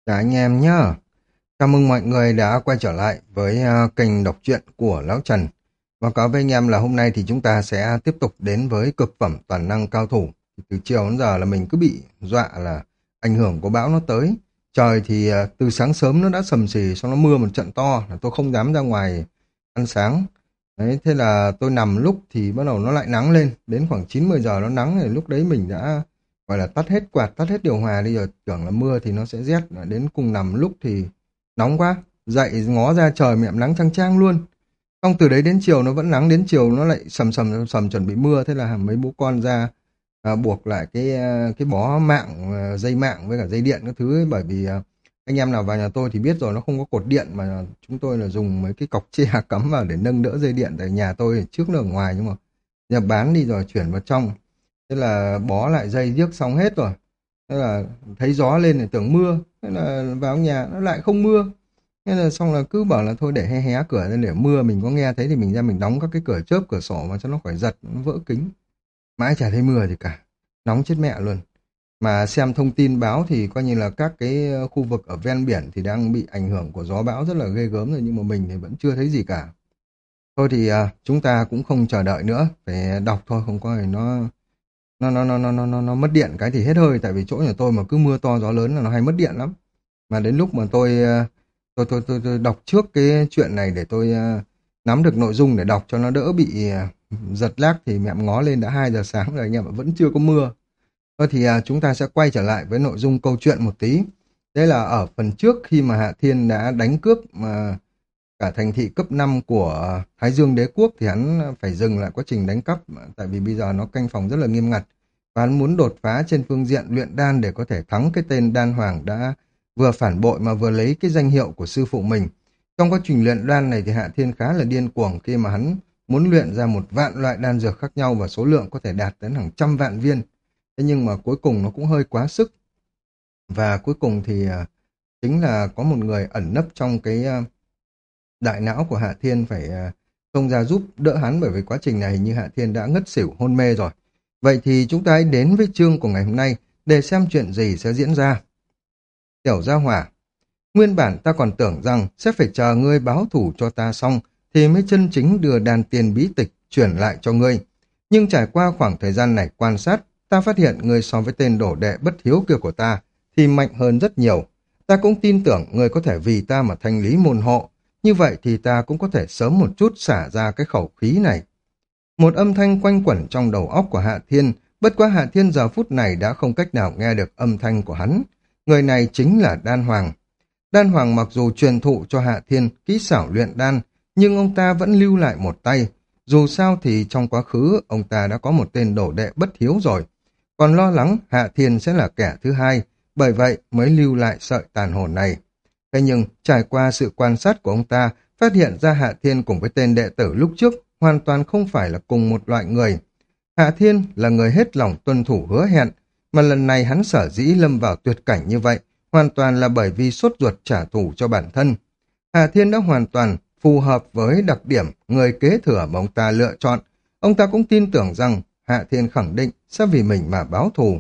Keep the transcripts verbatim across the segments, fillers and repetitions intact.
Chào anh em nhá. Chào mừng mọi người đã quay trở lại với à, kênh đọc truyện của Lão Trần. Báo cáo với anh em là hôm nay thì chúng ta sẽ tiếp tục đến với cực phẩm toàn năng cao thủ. Từ chiều đến giờ là mình cứ bị dọa là ảnh hưởng của bão nó tới. Trời thì à, từ sáng sớm nó đã sầm sì, xong nó mưa một trận to, là tôi không dám ra ngoài ăn sáng. Đấy, thế là tôi nằm lúc thì bắt đầu nó lại nắng lên. Đến khoảng chín mười giờ nó nắng thì lúc đấy mình đã gọi là tắt hết quạt, tắt hết điều hòa đi rồi, tưởng là mưa thì nó sẽ rét, đến cùng nằm lúc thì nóng quá, dậy ngó ra trời mẹ nắng chang chang luôn. Xong từ đấy đến chiều nó vẫn nắng, đến chiều nó lại sầm sầm sầm, sầm chuẩn bị mưa, thế là mấy bố con ra à, buộc lại cái à, cái bó mạng, à, dây mạng với cả dây điện các thứ ấy, bởi vì à, anh em nào vào nhà tôi thì biết rồi, nó không có cột điện mà chúng tôi là dùng mấy cái cọc tre cắm vào để nâng đỡ dây điện. Tại nhà tôi thì trước là ở ngoài nhưng mà nhà bán đi rồi chuyển vào trong. Thế là bó lại dây điếc xong hết rồi. Thế là thấy gió lên thì tưởng mưa. Thế là vào nhà nó lại không mưa. Thế là xong là cứ bảo là thôi để hé hé cửa lên để mưa. Mình có nghe thấy thì mình ra mình đóng các cái cửa chớp cửa sổ mà cho nó khỏi giật, nó vỡ kính. Mãi chả thấy mưa gì cả. Nóng chết mẹ luôn. Mà xem thông tin báo thì coi như là các cái ờ, khu vực ở ven biển thì đang bị ảnh hưởng của gió bão rất là ghê gớm rồi. Nhưng mà mình thì vẫn chưa thấy gì cả. Thôi thì à, chúng ta cũng không chờ đợi nữa. Phải đọc thôi, không có thì nó nó nó nó nó nó nó nó mất điện cái thì hết hơi. Tại vì chỗ nhà tôi mà cứ mưa to gió lớn là nó hay mất điện lắm. Mà đến lúc mà tôi ờ, tôi tôi tôi, tôi đọc trước cái chuyện này để tôi ờ, nắm được nội dung để đọc cho nó đỡ bị ờ, giật lag thì mẹ ngó lên đã hai giờ sáng rồi anh em ạ, vẫn chưa có mưa. Thôi thì à, chúng ta sẽ quay trở lại với nội dung câu chuyện một tí. Đấy là ở phần trước khi mà Hạ Thiên đã đánh cướp mà cả thành thị cấp năm của Thái Dương Đế Quốc thì hắn phải dừng lại quá trình đánh cắp, tại vì bây giờ nó canh phòng rất là nghiêm ngặt và hắn muốn đột phá trên phương diện luyện đan để có thể thắng cái tên đan hoàng đã vừa phản bội mà vừa lấy cái danh hiệu của sư phụ mình. Trong quá trình luyện đan này thì Hạ Thiên khá là điên cuồng khi mà hắn muốn luyện ra một vạn loại đan dược khác nhau và số lượng có thể đạt đến hàng trăm vạn viên. Thế nhưng mà cuối cùng nó cũng hơi quá sức, và cuối cùng thì à, chính là có một người ẩn nấp trong cái à, đại não của Hạ Thiên phải à, xông ra giúp đỡ hắn, bởi vì quá trình này hình như Hạ Thiên đã ngất xỉu hôn mê rồi. Vậy thì chúng ta hãy đến với chương của ngày hôm nay để xem chuyện gì sẽ diễn ra. Tiểu Gia Hỏa, nguyên bản ta còn tưởng rằng sẽ phải chờ ngươi báo thủ cho ta xong thì mới chân chính đưa đàn tiền bí tịch chuyển lại cho ngươi. Nhưng trải qua khoảng thời gian này quan sát, ta phát hiện ngươi so với tên đổ đệ bất hiếu kia của ta thì mạnh hơn rất nhiều. Ta cũng tin tưởng ngươi có thể vì ta mà thanh lý môn hộ. Như vậy thì ta cũng có thể sớm một chút xả ra cái khẩu khí này. Một âm thanh quanh quẩn trong đầu óc của Hạ Thiên, bất quá Hạ Thiên giờ phút này đã không cách nào nghe được âm thanh của hắn. Người này chính là Đan Hoàng. Đan Hoàng mặc dù truyền thụ cho Hạ Thiên kỹ xảo luyện đan, nhưng ông ta vẫn lưu lại một tay. Dù sao thì trong quá khứ ông ta đã có một tên đổ đệ bất hiếu rồi, còn lo lắng Hạ Thiên sẽ là kẻ thứ hai, bởi vậy mới lưu lại sợi tàn hồn này. Thế nhưng trải qua sự quan sát của ông ta, phát hiện ra Hạ Thiên cùng với tên đệ tử lúc trước hoàn toàn không phải là cùng một loại người. Hạ Thiên là người hết lòng tuân thủ hứa hẹn, mà lần này hắn sở dĩ lâm vào tuyệt cảnh như vậy, hoàn toàn là bởi vì sốt ruột trả thù cho bản thân. Hạ Thiên đã hoàn toàn phù hợp với đặc điểm người kế thừa mà ông ta lựa chọn. Ông ta cũng tin tưởng rằng Hạ Thiên khẳng định sẽ vì mình mà báo thù.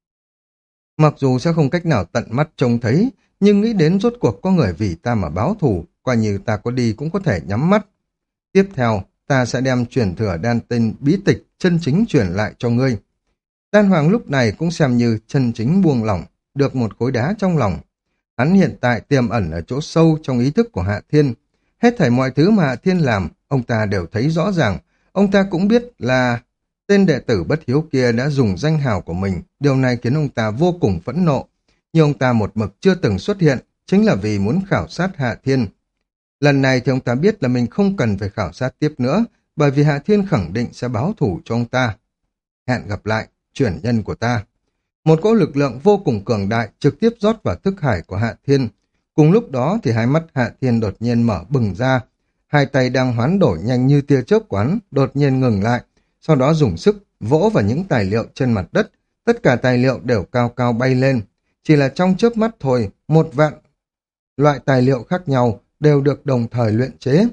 Mặc dù sẽ không cách nào tận mắt trông thấy, nhưng nghĩ đến rốt cuộc có người vì ta mà báo thù, coi như ta có đi cũng có thể nhắm mắt. Tiếp theo, ta sẽ đem truyền thừa đan tinh bí tịch chân chính truyền lại cho ngươi. Đan Hoàng lúc này cũng xem như chân chính buông lỏng, được một khối đá trong lòng. Hắn hiện tại tiềm ẩn ở chỗ sâu trong ý thức của Hạ Thiên. Hết thảy mọi thứ mà Hạ Thiên làm, ông ta đều thấy rõ ràng. Ông ta cũng biết là tên đệ tử bất hiếu kia đã dùng danh hào của mình. Điều này khiến ông ta vô cùng phẫn nộ. Nhưng ông ta một mực chưa từng xuất hiện, chính là vì muốn khảo sát Hạ Thiên. Lần này thì ông ta biết là mình không cần phải khảo sát tiếp nữa, bởi vì Hạ Thiên khẳng định sẽ báo thủ cho ông ta. Hẹn gặp lại, chuyển nhân của ta. Một cỗ lực lượng vô cùng cường đại trực tiếp rót vào thức hải của Hạ Thiên. Cùng lúc đó thì hai mắt Hạ Thiên đột nhiên mở bừng ra. Hai tay đang hoán đổi nhanh như tia chớp quán, đột nhiên ngừng lại. Sau đó dùng sức vỗ vào những tài liệu trên mặt đất. Tất cả tài liệu đều cao cao bay lên. Chỉ là trong chớp mắt thôi, một vạn loại tài liệu khác nhau đều được đồng thời luyện chế.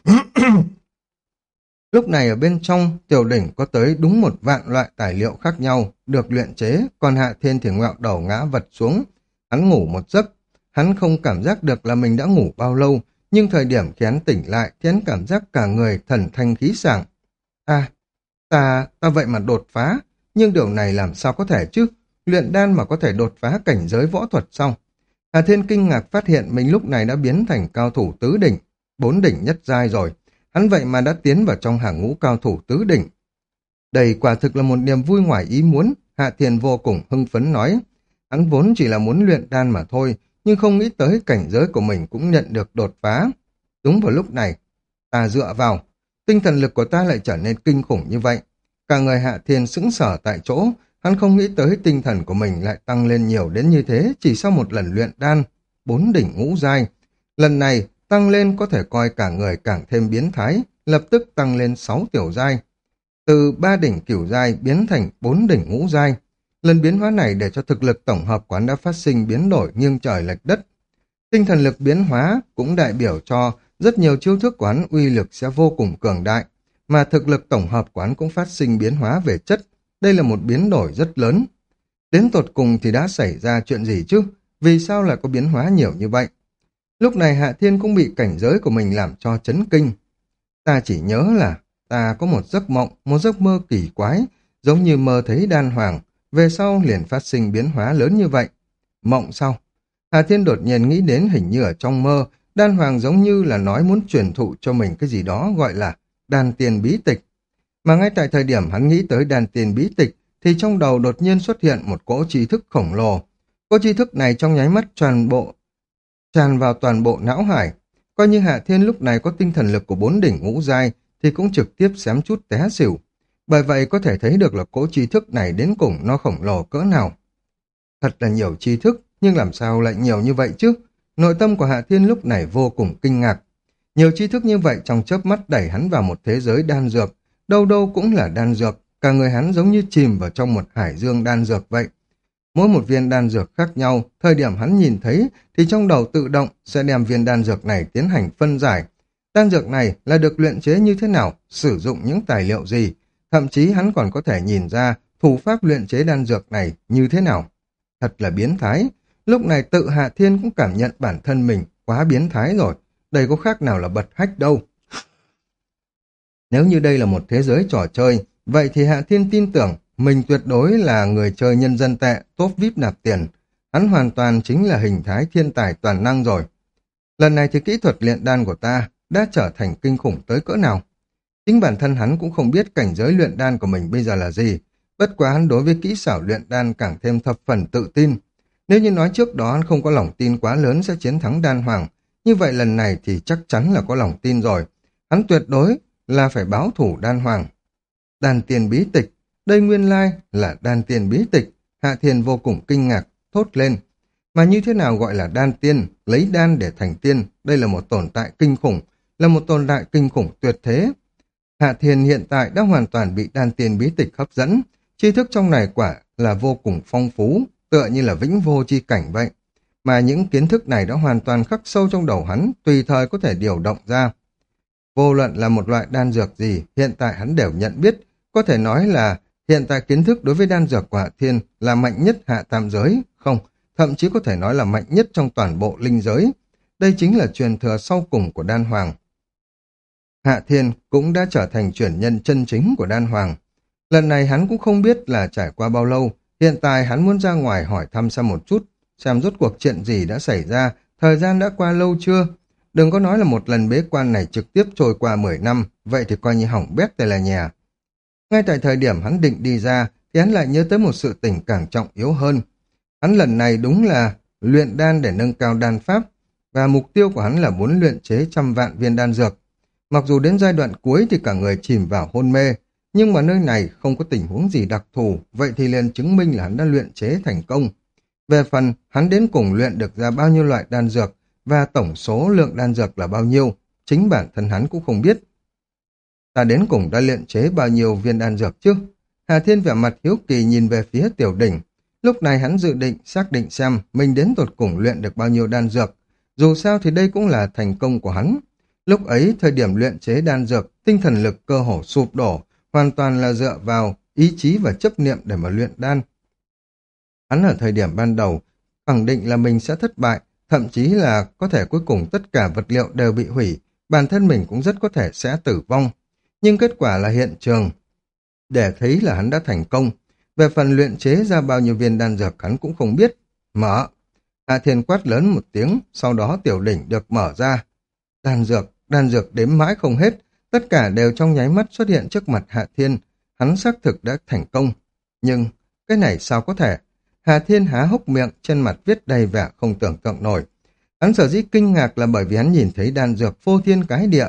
Lúc này ở bên trong tiểu đỉnh có tới đúng một vạn loại tài liệu khác nhau được luyện chế, còn Hạ Thiên thì ngẹo đầu ngã vật xuống. Hắn ngủ một giấc, Hắn không cảm giác được là mình đã ngủ bao lâu, nhưng thời điểm khi hắn tỉnh lại thì hắn cảm giác cả người thần thanh khí sảng. À, ta, ta vậy mà đột phá, nhưng điều này làm sao có thể chứ? Luyện đan mà có thể đột phá cảnh giới võ thuật sao? Hà Thiên kinh ngạc phát hiện mình lúc này đã biến thành cao thủ tứ đỉnh, bốn đỉnh nhất giai rồi. Hắn vậy mà đã tiến vào trong hàng ngũ cao thủ tứ đỉnh. Đây quả thực là một niềm vui ngoài ý muốn, Hạ Thiên vô cùng hưng phấn nói. Hắn vốn chỉ là muốn luyện đan mà thôi, nhưng không nghĩ tới cảnh giới của mình cũng nhận được đột phá. Đúng vào lúc này, ta dựa vào, tinh thần lực của ta lại trở nên kinh khủng như vậy. Cả người Hạ Thiên sững sờ tại chỗ, hắn không nghĩ tới tinh thần của mình lại tăng lên nhiều đến như thế chỉ sau một lần luyện đan, bốn đỉnh ngũ giai. Lần này, tăng lên có thể coi cả người càng thêm biến thái, lập tức tăng lên sáu tiểu giai. Từ ba đỉnh cửu giai biến thành bốn đỉnh ngũ giai. Lần biến hóa này để cho thực lực tổng hợp quán đã phát sinh biến đổi nghiêng trời lệch đất. Tinh thần lực biến hóa cũng đại biểu cho rất nhiều chiêu thức quán uy lực sẽ vô cùng cường đại, mà thực lực tổng hợp quán cũng phát sinh biến hóa về chất. Đây là một biến đổi rất lớn. Đến tột cùng thì đã xảy ra chuyện gì chứ? Vì sao lại có biến hóa nhiều như vậy? Lúc này Hạ Thiên cũng bị cảnh giới của mình làm cho chấn kinh. Ta chỉ nhớ là ta có một giấc mộng, một giấc mơ kỳ quái, giống như mơ thấy đan hoàng, về sau liền phát sinh biến hóa lớn như vậy. Mộng sao? Hà Thiên đột nhiên nghĩ đến hình như ở trong mơ, đan hoàng giống như là nói muốn truyền thụ cho mình cái gì đó gọi là đan tiền bí tịch. Mà ngay tại thời điểm hắn nghĩ tới đan tiền bí tịch, thì trong đầu đột nhiên xuất hiện một cỗ tri thức khổng lồ. Cỗ tri thức này trong nháy mắt tràn bộ, tràn vào toàn bộ não hải. Coi như Hạ Thiên lúc này có tinh thần lực của bốn đỉnh ngũ giai, thì cũng trực tiếp xém chút té xỉu. Bởi vậy có thể thấy được là cỗ tri thức này đến cùng nó khổng lồ cỡ nào. Thật là nhiều tri thức, nhưng làm sao lại nhiều như vậy chứ? Nội tâm của Hạ Thiên lúc này vô cùng kinh ngạc. Nhiều tri thức như vậy trong chớp mắt đẩy hắn vào một thế giới đan dược, đâu đâu cũng là đan dược, cả người hắn giống như chìm vào trong một hải dương đan dược vậy. Mỗi một viên đan dược khác nhau, thời điểm hắn nhìn thấy thì trong đầu tự động sẽ đem viên đan dược này tiến hành phân giải. Đan dược này là được luyện chế như thế nào, sử dụng những tài liệu gì, thậm chí hắn còn có thể nhìn ra thủ pháp luyện chế đan dược này như thế nào. Thật là biến thái. Lúc này tự Hạ Thiên cũng cảm nhận bản thân mình quá biến thái rồi, đây có khác nào là bật hách đâu. Nếu như đây là một thế giới trò chơi, vậy thì Hạ Thiên tin tưởng mình tuyệt đối là người chơi nhân dân tệ, top vi ai pi nạp tiền. Hắn hoàn toàn chính là hình thái thiên tài toàn năng rồi. Lần này thì kỹ thuật luyện đan của ta đã trở thành kinh khủng tới cỡ nào. Chính bản thân hắn cũng không biết cảnh giới luyện đan của mình bây giờ là gì. Bất quá hắn đối với kỹ xảo luyện đan càng thêm thập phần tự tin. Nếu như nói trước đó hắn không có lòng tin quá lớn sẽ chiến thắng đan hoàng, như vậy lần này thì chắc chắn là có lòng tin rồi. Hắn tuyệt đối là phải báo thủ đan hoàng. Đan tiền bí tịch, đây nguyên lai là đan tiền bí tịch. Hạ Thiên vô cùng kinh ngạc, thốt lên. Mà như thế nào gọi là đan tiên, lấy đan để thành tiên, đây là một tồn tại kinh khủng, là một tồn tại kinh khủng tuyệt thế. Hạ Thiên hiện tại đã hoàn toàn bị đan tiền bí tịch hấp dẫn, tri thức trong này quả là vô cùng phong phú, tựa như là vĩnh vô chi cảnh vậy. Mà những kiến thức này đã hoàn toàn khắc sâu trong đầu hắn, tùy thời có thể điều động ra. Vô luận là một loại đan dược gì, hiện tại hắn đều nhận biết, có thể nói là hiện tại kiến thức đối với đan dược của Hạ Thiên là mạnh nhất hạ tam giới, không, thậm chí có thể nói là mạnh nhất trong toàn bộ linh giới. Đây chính là truyền thừa sau cùng của đan hoàng. Hạ Thiên cũng đã trở thành truyền nhân chân chính của đan hoàng. Lần này hắn cũng không biết là trải qua bao lâu, hiện tại hắn muốn ra ngoài hỏi thăm xem một chút, xem rốt cuộc chuyện gì đã xảy ra, thời gian đã qua lâu chưa? Đừng có nói là một lần bế quan này trực tiếp trôi qua mười năm, vậy thì coi như hỏng bét tay là nhà. Ngay tại thời điểm hắn định đi ra, thì hắn lại nhớ tới một sự tình càng trọng yếu hơn. Hắn lần này đúng là luyện đan để nâng cao đan pháp, và mục tiêu của hắn là muốn luyện chế trăm vạn viên đan dược. Mặc dù đến giai đoạn cuối thì cả người chìm vào hôn mê, nhưng mà nơi này không có tình huống gì đặc thù, vậy thì liền chứng minh là hắn đã luyện chế thành công. Về phần, hắn đến cùng luyện được ra bao nhiêu loại đan dược, và tổng số lượng đan dược là bao nhiêu, chính bản thân hắn cũng không biết. Ta đến cùng đã luyện chế bao nhiêu viên đan dược chứ? Hà Thiên vẻ mặt hiếu kỳ nhìn về phía Tiểu Đỉnh. Lúc này hắn dự định xác định xem mình đến tột cùng luyện được bao nhiêu đan dược. Dù sao thì đây cũng là thành công của hắn. Lúc ấy, thời điểm luyện chế đan dược, tinh thần lực cơ hồ sụp đổ, hoàn toàn là dựa vào ý chí và chấp niệm để mà luyện đan. Hắn ở thời điểm ban đầu khẳng định là mình sẽ thất bại, thậm chí là có thể cuối cùng tất cả vật liệu đều bị hủy, bản thân mình cũng rất có thể sẽ tử vong. Nhưng kết quả là hiện trường để thấy là hắn đã thành công. Về phần luyện chế ra bao nhiêu viên đan dược hắn cũng không biết. Mở. Hạ Thiên quát lớn một tiếng, sau đó tiểu đỉnh được mở ra. Đan dược, đan dược đếm mãi không hết, tất cả đều trong nháy mắt xuất hiện trước mặt Hạ Thiên. Hắn xác thực đã thành công. Nhưng, cái này sao có thể? Hạ Thiên há hốc miệng, trên mặt viết đầy vẻ không tưởng tượng nổi. Hắn sở dĩ kinh ngạc là bởi vì hắn nhìn thấy đan dược phô thiên cái địa.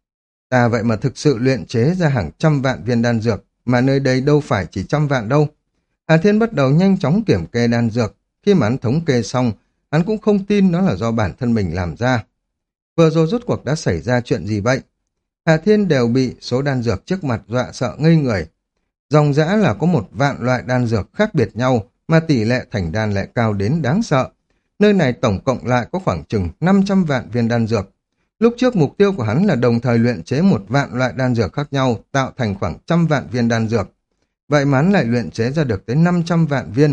Ta vậy mà thực sự luyện chế ra hàng trăm vạn viên đan dược, mà nơi đây đâu phải chỉ trăm vạn đâu. Hà Thiên bắt đầu nhanh chóng kiểm kê đan dược. Khi mà hắn thống kê xong, hắn cũng không tin nó là do bản thân mình làm ra. Vừa rồi rốt cuộc đã xảy ra chuyện gì vậy? Hà Thiên đều bị số đan dược trước mặt dọa sợ ngây người. Dòng dã là có một vạn loại đan dược khác biệt nhau, mà tỷ lệ thành đan lại cao đến đáng sợ. Nơi này tổng cộng lại có khoảng chừng năm trăm vạn viên đan dược. Lúc trước mục tiêu của hắn là đồng thời luyện chế một vạn loại đan dược khác nhau, tạo thành khoảng trăm vạn viên đan dược. Vậy mà hắn lại luyện chế ra được tới năm trăm vạn viên.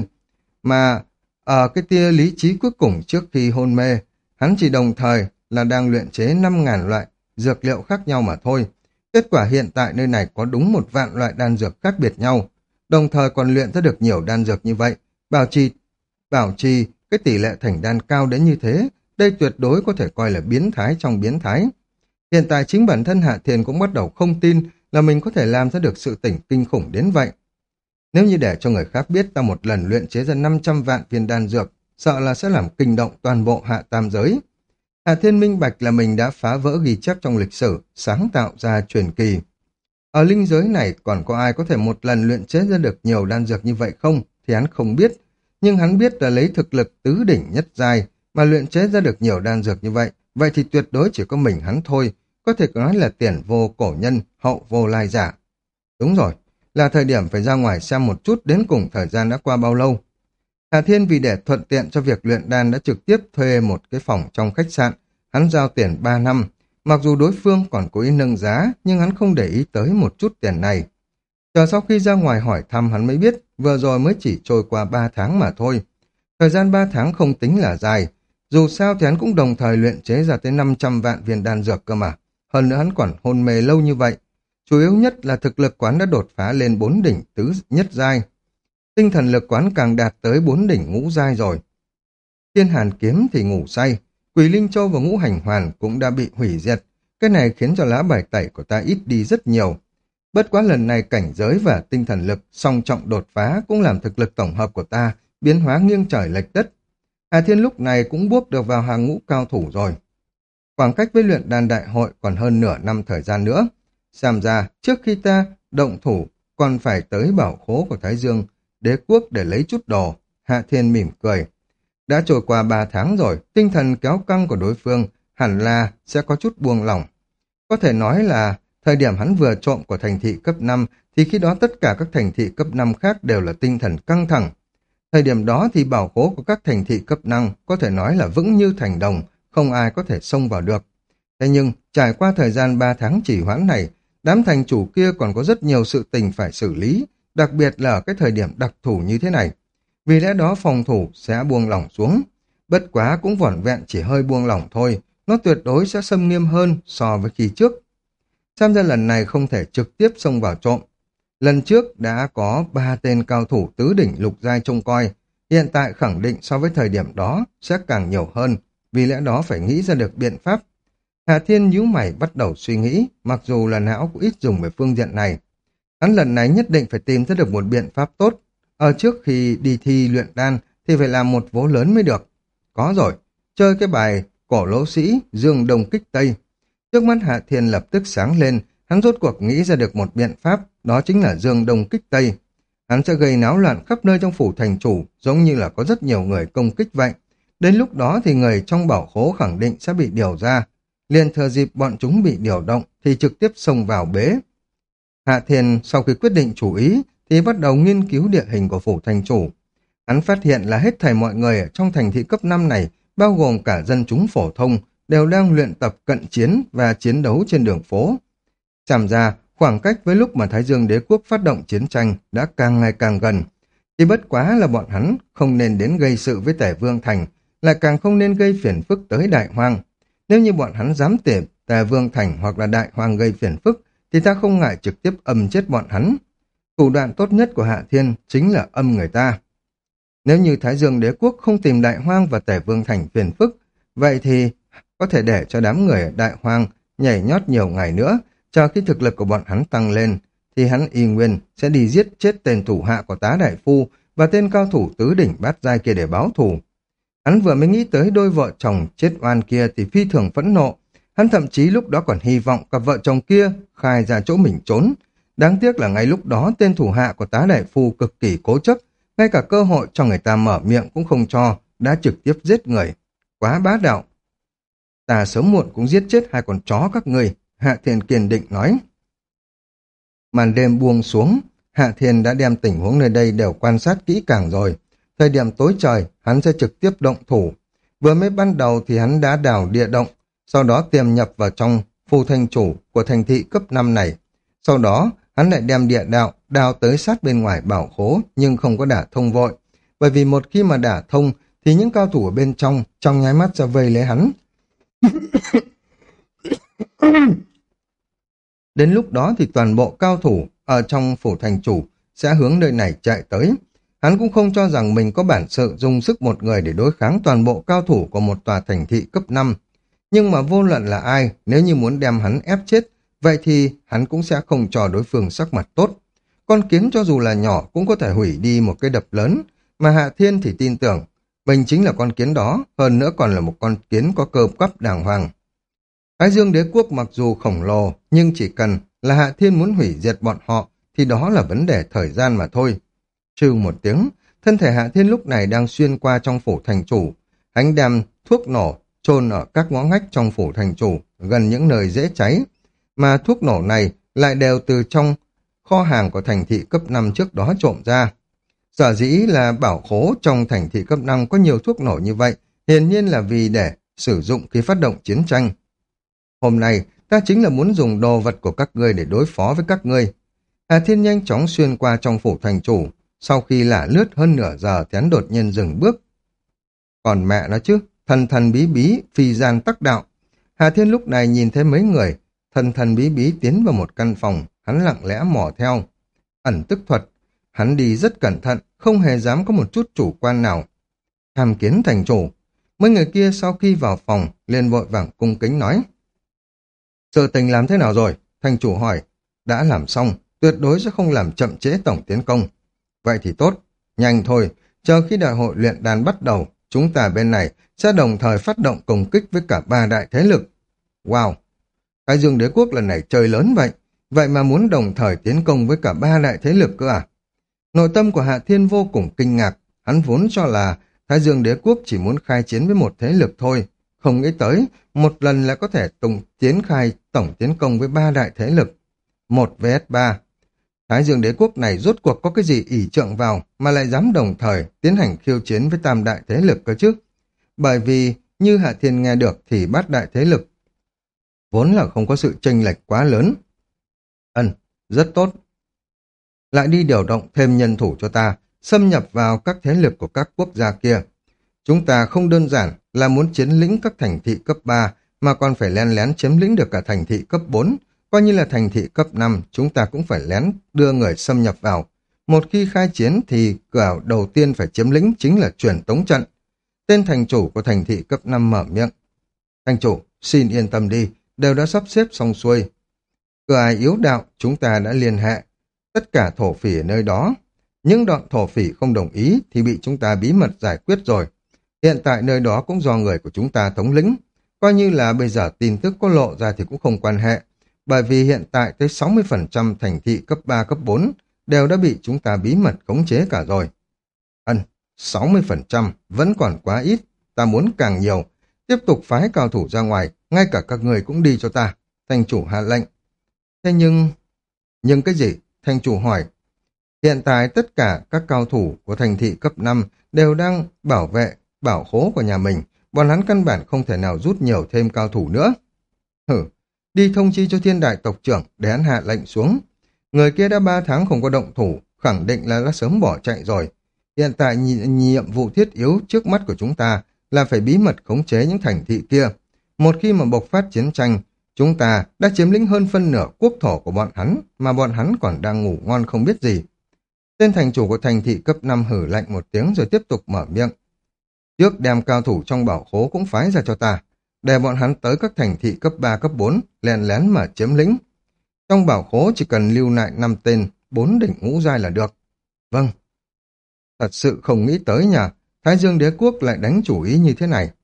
Mà ở cái tia lý trí cuối cùng trước khi hôn mê, hắn chỉ đồng thời là đang luyện chế năm ngàn loại dược liệu khác nhau mà thôi. Kết quả hiện tại nơi này có đúng một vạn loại đan dược khác biệt nhau, đồng thời còn luyện ra được nhiều đan dược như vậy. Bảo trì, bảo trì cái tỷ lệ thành đan cao đến như thế, đây tuyệt đối có thể coi là biến thái trong biến thái. Hiện tại chính bản thân Hạ Thiên cũng bắt đầu không tin là mình có thể làm ra được sự tỉnh kinh khủng đến vậy. Nếu như để cho người khác biết ta một lần luyện chế ra năm trăm vạn viên đan dược, sợ là sẽ làm kinh động toàn bộ hạ tam giới. Hạ Thiên minh bạch là mình đã phá vỡ ghi chép trong lịch sử, sáng tạo ra truyền kỳ. Ở linh giới này còn có ai có thể một lần luyện chế ra được nhiều đan dược như vậy không thì hắn không biết. Nhưng hắn biết là lấy thực lực tứ đỉnh nhất giai mà luyện chế ra được nhiều đan dược như vậy, vậy thì tuyệt đối chỉ có mình hắn thôi, có thể nói là tiền vô cổ nhân, hậu vô lai giả. Đúng rồi, là thời điểm phải ra ngoài xem một chút đến cùng thời gian đã qua bao lâu. Hà Thiên vì để thuận tiện cho việc luyện đan đã trực tiếp thuê một cái phòng trong khách sạn, hắn giao tiền ba năm, mặc dù đối phương còn cố ý nâng giá, nhưng hắn không để ý tới một chút tiền này. Chờ sau khi ra ngoài hỏi thăm hắn mới biết, vừa rồi mới chỉ trôi qua ba tháng mà thôi. Thời gian ba tháng không tính là dài, dù sao thì hắn cũng đồng thời luyện chế ra tới năm trăm vạn viên đan dược cơ mà. Hơn nữa hắn còn hôn mê lâu như vậy. Chủ yếu nhất là thực lực quán đã đột phá lên bốn đỉnh tứ nhất giai. Tinh thần lực quán càng đạt tới bốn đỉnh ngũ giai rồi. Thiên Hàn kiếm thì ngủ say, Quỷ Linh Châu và Ngũ Hành Hoàn cũng đã bị hủy diệt. Cái này khiến cho lá bài tẩy của ta ít đi rất nhiều. Bất quá lần này cảnh giới và tinh thần lực song trọng đột phá cũng làm thực lực tổng hợp của ta biến hóa nghiêng trời lệch đất. Hà Thiên lúc này cũng bước được vào hàng ngũ cao thủ rồi. Khoảng cách với luyện đan đại hội còn hơn nửa năm thời gian nữa. Xem ra trước khi ta động thủ còn phải tới bảo khố của Thái Dương Đế quốc để lấy chút đồ. Hạ Thiên mỉm cười. Đã trôi qua ba tháng rồi, tinh thần kéo căng của đối phương hẳn là sẽ có chút buông lỏng. Có thể nói là thời điểm hắn vừa trộm của thành thị cấp năm thì khi đó tất cả các thành thị cấp năm khác đều là tinh thần căng thẳng. Thời điểm đó thì bảo khố của các thành thị cấp năm có thể nói là vững như thành đồng, không ai có thể xông vào được. Thế nhưng, trải qua thời gian ba tháng trì hoãn này, đám thành chủ kia còn có rất nhiều sự tình phải xử lý, đặc biệt là ở cái thời điểm đặc thù như thế này. Vì lẽ đó phòng thủ sẽ buông lỏng xuống. Bất quá cũng vỏn vẹn chỉ hơi buông lỏng thôi, nó tuyệt đối sẽ xâm nghiêm hơn so với khi trước. Xem ra lần này không thể trực tiếp xông vào trộm. Lần trước đã có ba tên cao thủ tứ đỉnh lục giai trông coi, hiện tại khẳng định so với thời điểm đó sẽ càng nhiều hơn, vì lẽ đó phải nghĩ ra được biện pháp. Hà Thiên nhíu mày bắt đầu suy nghĩ, mặc dù là não cũng ít dùng về phương diện này. Hắn lần này nhất định phải tìm ra được một biện pháp tốt. Ở trước khi đi thi luyện đan thì phải làm một vố lớn mới được. Có rồi, chơi cái bài cổ lỗ sĩ Dương Đông Kích Tây. Trước mắt Hạ Thiên lập tức sáng lên, hắn rốt cuộc nghĩ ra được một biện pháp, đó chính là Dương Đông Kích Tây. Hắn sẽ gây náo loạn khắp nơi trong phủ thành chủ, giống như là có rất nhiều người công kích vậy. Đến lúc đó thì người trong bảo khố khẳng định sẽ bị điều ra. Liền thừa dịp bọn chúng bị điều động thì trực tiếp xông vào bế. Hạ Thiên sau khi quyết định chủ ý thì bắt đầu nghiên cứu địa hình của phủ thành chủ. Hắn phát hiện là hết thảy mọi người ở trong thành thị cấp năm này, bao gồm cả dân chúng phổ thông, đều đang luyện tập cận chiến và chiến đấu trên đường phố. Xem ra, khoảng cách với lúc mà Thái Dương Đế quốc phát động chiến tranh đã càng ngày càng gần. Chỉ bất quá là bọn hắn không nên đến gây sự với Tể Vương Thành, lại càng không nên gây phiền phức tới Đại Hoang. Nếu như bọn hắn dám tìm Tề Vương Thành hoặc là Đại Hoang gây phiền phức, thì ta không ngại trực tiếp âm chết bọn hắn. Thủ đoạn tốt nhất của Hạ Thiên chính là âm người ta. Nếu như Thái Dương Đế Quốc không tìm Đại Hoang và Tề Vương Thành phiền phức, vậy thì có thể để cho đám người ở Đại Hoang nhảy nhót nhiều ngày nữa, chờ khi thực lực của bọn hắn tăng lên, thì hắn y nguyên sẽ đi giết chết tên thủ hạ của Tá Đại Phu và tên cao thủ tứ đỉnh bát giai kia để báo thù. Hắn vừa mới nghĩ tới đôi vợ chồng chết oan kia thì phi thường phẫn nộ. Hắn thậm chí lúc đó còn hy vọng cặp vợ chồng kia khai ra chỗ mình trốn. Đáng tiếc là ngay lúc đó tên thủ hạ của Tá Đại Phu cực kỳ cố chấp, ngay cả cơ hội cho người ta mở miệng cũng không cho, đã trực tiếp giết người. Quá bá đạo. Ta sớm muộn cũng giết chết hai con chó các người, Hạ Thiên kiên định nói. Màn đêm buông xuống, Hạ Thiên đã đem tình huống nơi đây đều quan sát kỹ càng rồi. Thời điểm tối trời, hắn sẽ trực tiếp động thủ. Vừa mới ban đầu thì hắn đã đào địa động, sau đó tiềm nhập vào trong phù thành chủ của thành thị cấp năm này. Sau đó, hắn lại đem địa đạo đào tới sát bên ngoài bảo khố nhưng không có đả thông vội. Bởi vì một khi mà đả thông thì những cao thủ ở bên trong trong nháy mắt sẽ vây lấy hắn. Đến lúc đó thì toàn bộ cao thủ ở trong phủ thành chủ sẽ hướng nơi này chạy tới. Hắn cũng không cho rằng mình có bản sự dùng sức một người để đối kháng toàn bộ cao thủ của một tòa thành thị cấp năm. Nhưng mà vô luận là ai, nếu như muốn đem hắn ép chết, vậy thì hắn cũng sẽ không cho đối phương sắc mặt tốt. Con kiến cho dù là nhỏ cũng có thể hủy đi một cái đập lớn, mà Hạ Thiên thì tin tưởng mình chính là con kiến đó, hơn nữa còn là một con kiến có cơ bắp đàng hoàng. Thái Dương Đế Quốc mặc dù khổng lồ, nhưng chỉ cần là Hạ Thiên muốn hủy diệt bọn họ, thì đó là vấn đề thời gian mà thôi. Trừ một tiếng, thân thể Hạ Thiên lúc này đang xuyên qua trong phủ thành chủ. Hắn đem thuốc nổ chôn ở các ngõ ngách trong phủ thành chủ, gần những nơi dễ cháy. Mà thuốc nổ này lại đều từ trong kho hàng của thành thị cấp năm trước đó trộm ra. Sở dĩ là bảo khố trong thành thị cấp năm có nhiều thuốc nổ như vậy, hiển nhiên là vì để sử dụng khi phát động chiến tranh. Hôm nay, ta chính là muốn dùng đồ vật của các ngươi để đối phó với các ngươi. Hà Thiên nhanh chóng xuyên qua trong phủ thành chủ, sau khi lả lướt hơn nửa giờ thì hắn đột nhiên dừng bước. Còn mẹ nó chứ, thần thần bí bí, phi gian tắc đạo. Hà Thiên lúc này nhìn thấy mấy người, thần thần bí bí tiến vào một căn phòng, hắn lặng lẽ mò theo. Ẩn tức thuật, hắn đi rất cẩn thận, không hề dám có một chút chủ quan nào. Tham kiến thành chủ, mấy người kia sau khi vào phòng, liền vội vàng cung kính nói. Sự tình làm thế nào rồi? Thành chủ hỏi. Đã làm xong, tuyệt đối sẽ không làm chậm trễ tổng tiến công. Vậy thì tốt, nhanh thôi, chờ khi đại hội luyện đàn bắt đầu, chúng ta bên này sẽ đồng thời phát động công kích với cả ba đại thế lực. Wow! Thái Dương Đế Quốc lần này chơi lớn vậy, vậy mà muốn đồng thời tiến công với cả ba đại thế lực cơ à? Nội tâm của Hạ Thiên vô cùng kinh ngạc, hắn vốn cho là Thái Dương Đế Quốc chỉ muốn khai chiến với một thế lực thôi, không nghĩ tới một lần là có thể tổng tiến khai tổng tiến công với ba đại thế lực. Một vs ba. Thái Dương Đế Quốc này rốt cuộc có cái gì ỷ trượng vào mà lại dám đồng thời tiến hành khiêu chiến với tam đại thế lực cơ chứ? Bởi vì như Hạ Thiên nghe được thì bát đại thế lực vốn là không có sự chênh lệch quá lớn. Ừm, rất tốt. Lại đi điều động thêm nhân thủ cho ta, xâm nhập vào các thế lực của các quốc gia kia. Chúng ta không đơn giản là muốn chiếm lĩnh các thành thị cấp ba, mà còn phải lén lén chiếm lĩnh được cả thành thị cấp bốn. Coi như là thành thị cấp năm, chúng ta cũng phải lén đưa người xâm nhập vào. Một khi khai chiến thì cửa đầu tiên phải chiếm lĩnh chính là truyền tống trận. Tên thành chủ của thành thị cấp năm mở miệng. Thành chủ, xin yên tâm đi, đều đã sắp xếp xong xuôi. Cửa ai yếu đạo, chúng ta đã liên hệ. Tất cả thổ phỉ ở nơi đó. Những đoạn thổ phỉ không đồng ý thì bị chúng ta bí mật giải quyết rồi. Hiện tại nơi đó cũng do người của chúng ta thống lĩnh. Coi như là bây giờ tin tức có lộ ra thì cũng không quan hệ. Bởi vì hiện tại tới sáu mươi phần trăm thành thị cấp ba, cấp bốn đều đã bị chúng ta bí mật khống chế cả rồi. Ân, sáu mươi phần trăm vẫn còn quá ít. Ta muốn càng nhiều. Tiếp tục phái cao thủ ra ngoài, ngay cả các người cũng đi cho ta. Thành chủ hạ lệnh. Thế nhưng... Nhưng cái gì? Thành chủ hỏi. Hiện tại tất cả các cao thủ của thành thị cấp năm đều đang bảo vệ bảo khố của nhà mình. Bọn hắn căn bản không thể nào rút nhiều thêm cao thủ nữa. Hử, đi thông chi cho thiên đại tộc trưởng để hắn hạ lệnh xuống. Người kia đã ba tháng không có động thủ, khẳng định là đã sớm bỏ chạy rồi. Hiện tại nhiệm vụ thiết yếu trước mắt của chúng ta là phải bí mật khống chế những thành thị kia. Một khi mà bộc phát chiến tranh, chúng ta đã chiếm lĩnh hơn phân nửa quốc thổ của bọn hắn, mà bọn hắn còn đang ngủ ngon không biết gì. Tên thành chủ của thành thị cấp năm hử lạnh một tiếng rồi tiếp tục mở miệng. Trước đem cao thủ trong bảo khố cũng phái ra cho ta, để bọn hắn tới các thành thị cấp ba, cấp bốn, lén lén mà chiếm lĩnh. Trong bảo khố chỉ cần lưu lại năm tên, bốn đỉnh ngũ giai là được. Vâng. Thật sự không nghĩ tới nhỉ, Thái Dương Đế Quốc lại đánh chủ ý như thế này.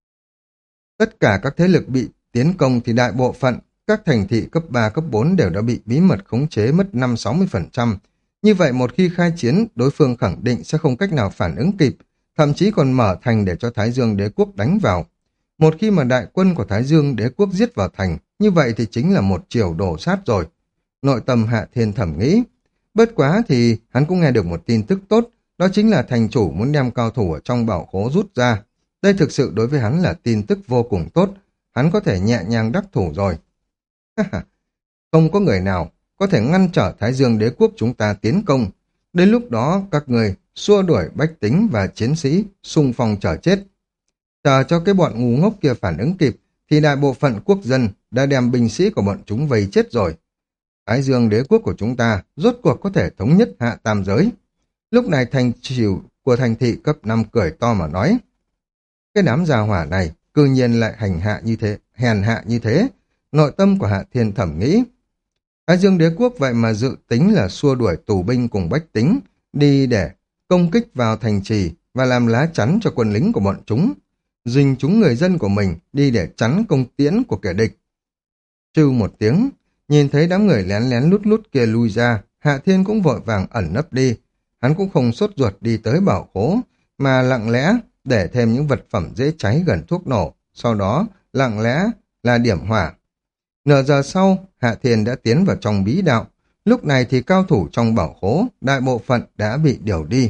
Tất cả các thế lực bị tiến công thì đại bộ phận các thành thị cấp ba, cấp bốn đều đã bị bí mật khống chế mất năm sáu mươi phần trăm. Như vậy một khi khai chiến, đối phương khẳng định sẽ không cách nào phản ứng kịp, thậm chí còn mở thành để cho Thái Dương Đế Quốc đánh vào. Một khi mà đại quân của Thái Dương Đế Quốc giết vào thành, như vậy thì chính là một chiều đổ sát rồi. Nội tâm Hạ Thiên thẩm nghĩ. Bất quá thì hắn cũng nghe được một tin tức tốt, đó chính là thành chủ muốn đem cao thủ ở trong bảo khố rút ra. Đây thực sự đối với hắn là tin tức vô cùng tốt, hắn có thể nhẹ nhàng đắc thủ rồi. Không có người nào có thể ngăn trở Thái Dương Đế Quốc chúng ta tiến công. Đến lúc đó các người xua đuổi bách tính và chiến sĩ xung phong chờ chết. Chờ cho cái bọn ngu ngốc kia phản ứng kịp thì đại bộ phận quốc dân đã đem binh sĩ của bọn chúng vây chết rồi. Thái Dương Đế Quốc của chúng ta rốt cuộc có thể thống nhất hạ tam giới. Lúc này thành chủ của thành thị cấp năm cười to mà nói. Cái đám già hỏa này cư nhiên lại hành hạ như thế, hèn hạ như thế. Nội tâm của Hạ Thiên thẩm nghĩ. Thái Dương Đế Quốc vậy mà dự tính là xua đuổi tù binh cùng bách tính, đi để công kích vào thành trì và làm lá chắn cho quân lính của bọn chúng, dình chúng người dân của mình đi để chắn công tiễn của kẻ địch. Trừ một tiếng, nhìn thấy đám người lén lén lút lút kia lui ra, Hạ Thiên cũng vội vàng ẩn nấp đi. Hắn cũng không sốt ruột đi tới bảo khố, mà lặng lẽ để thêm những vật phẩm dễ cháy gần thuốc nổ, sau đó lặng lẽ là điểm hỏa. Nửa giờ sau, Hạ Thiên đã tiến vào trong bí đạo. Lúc này thì cao thủ trong bảo khố, đại bộ phận đã bị điều đi.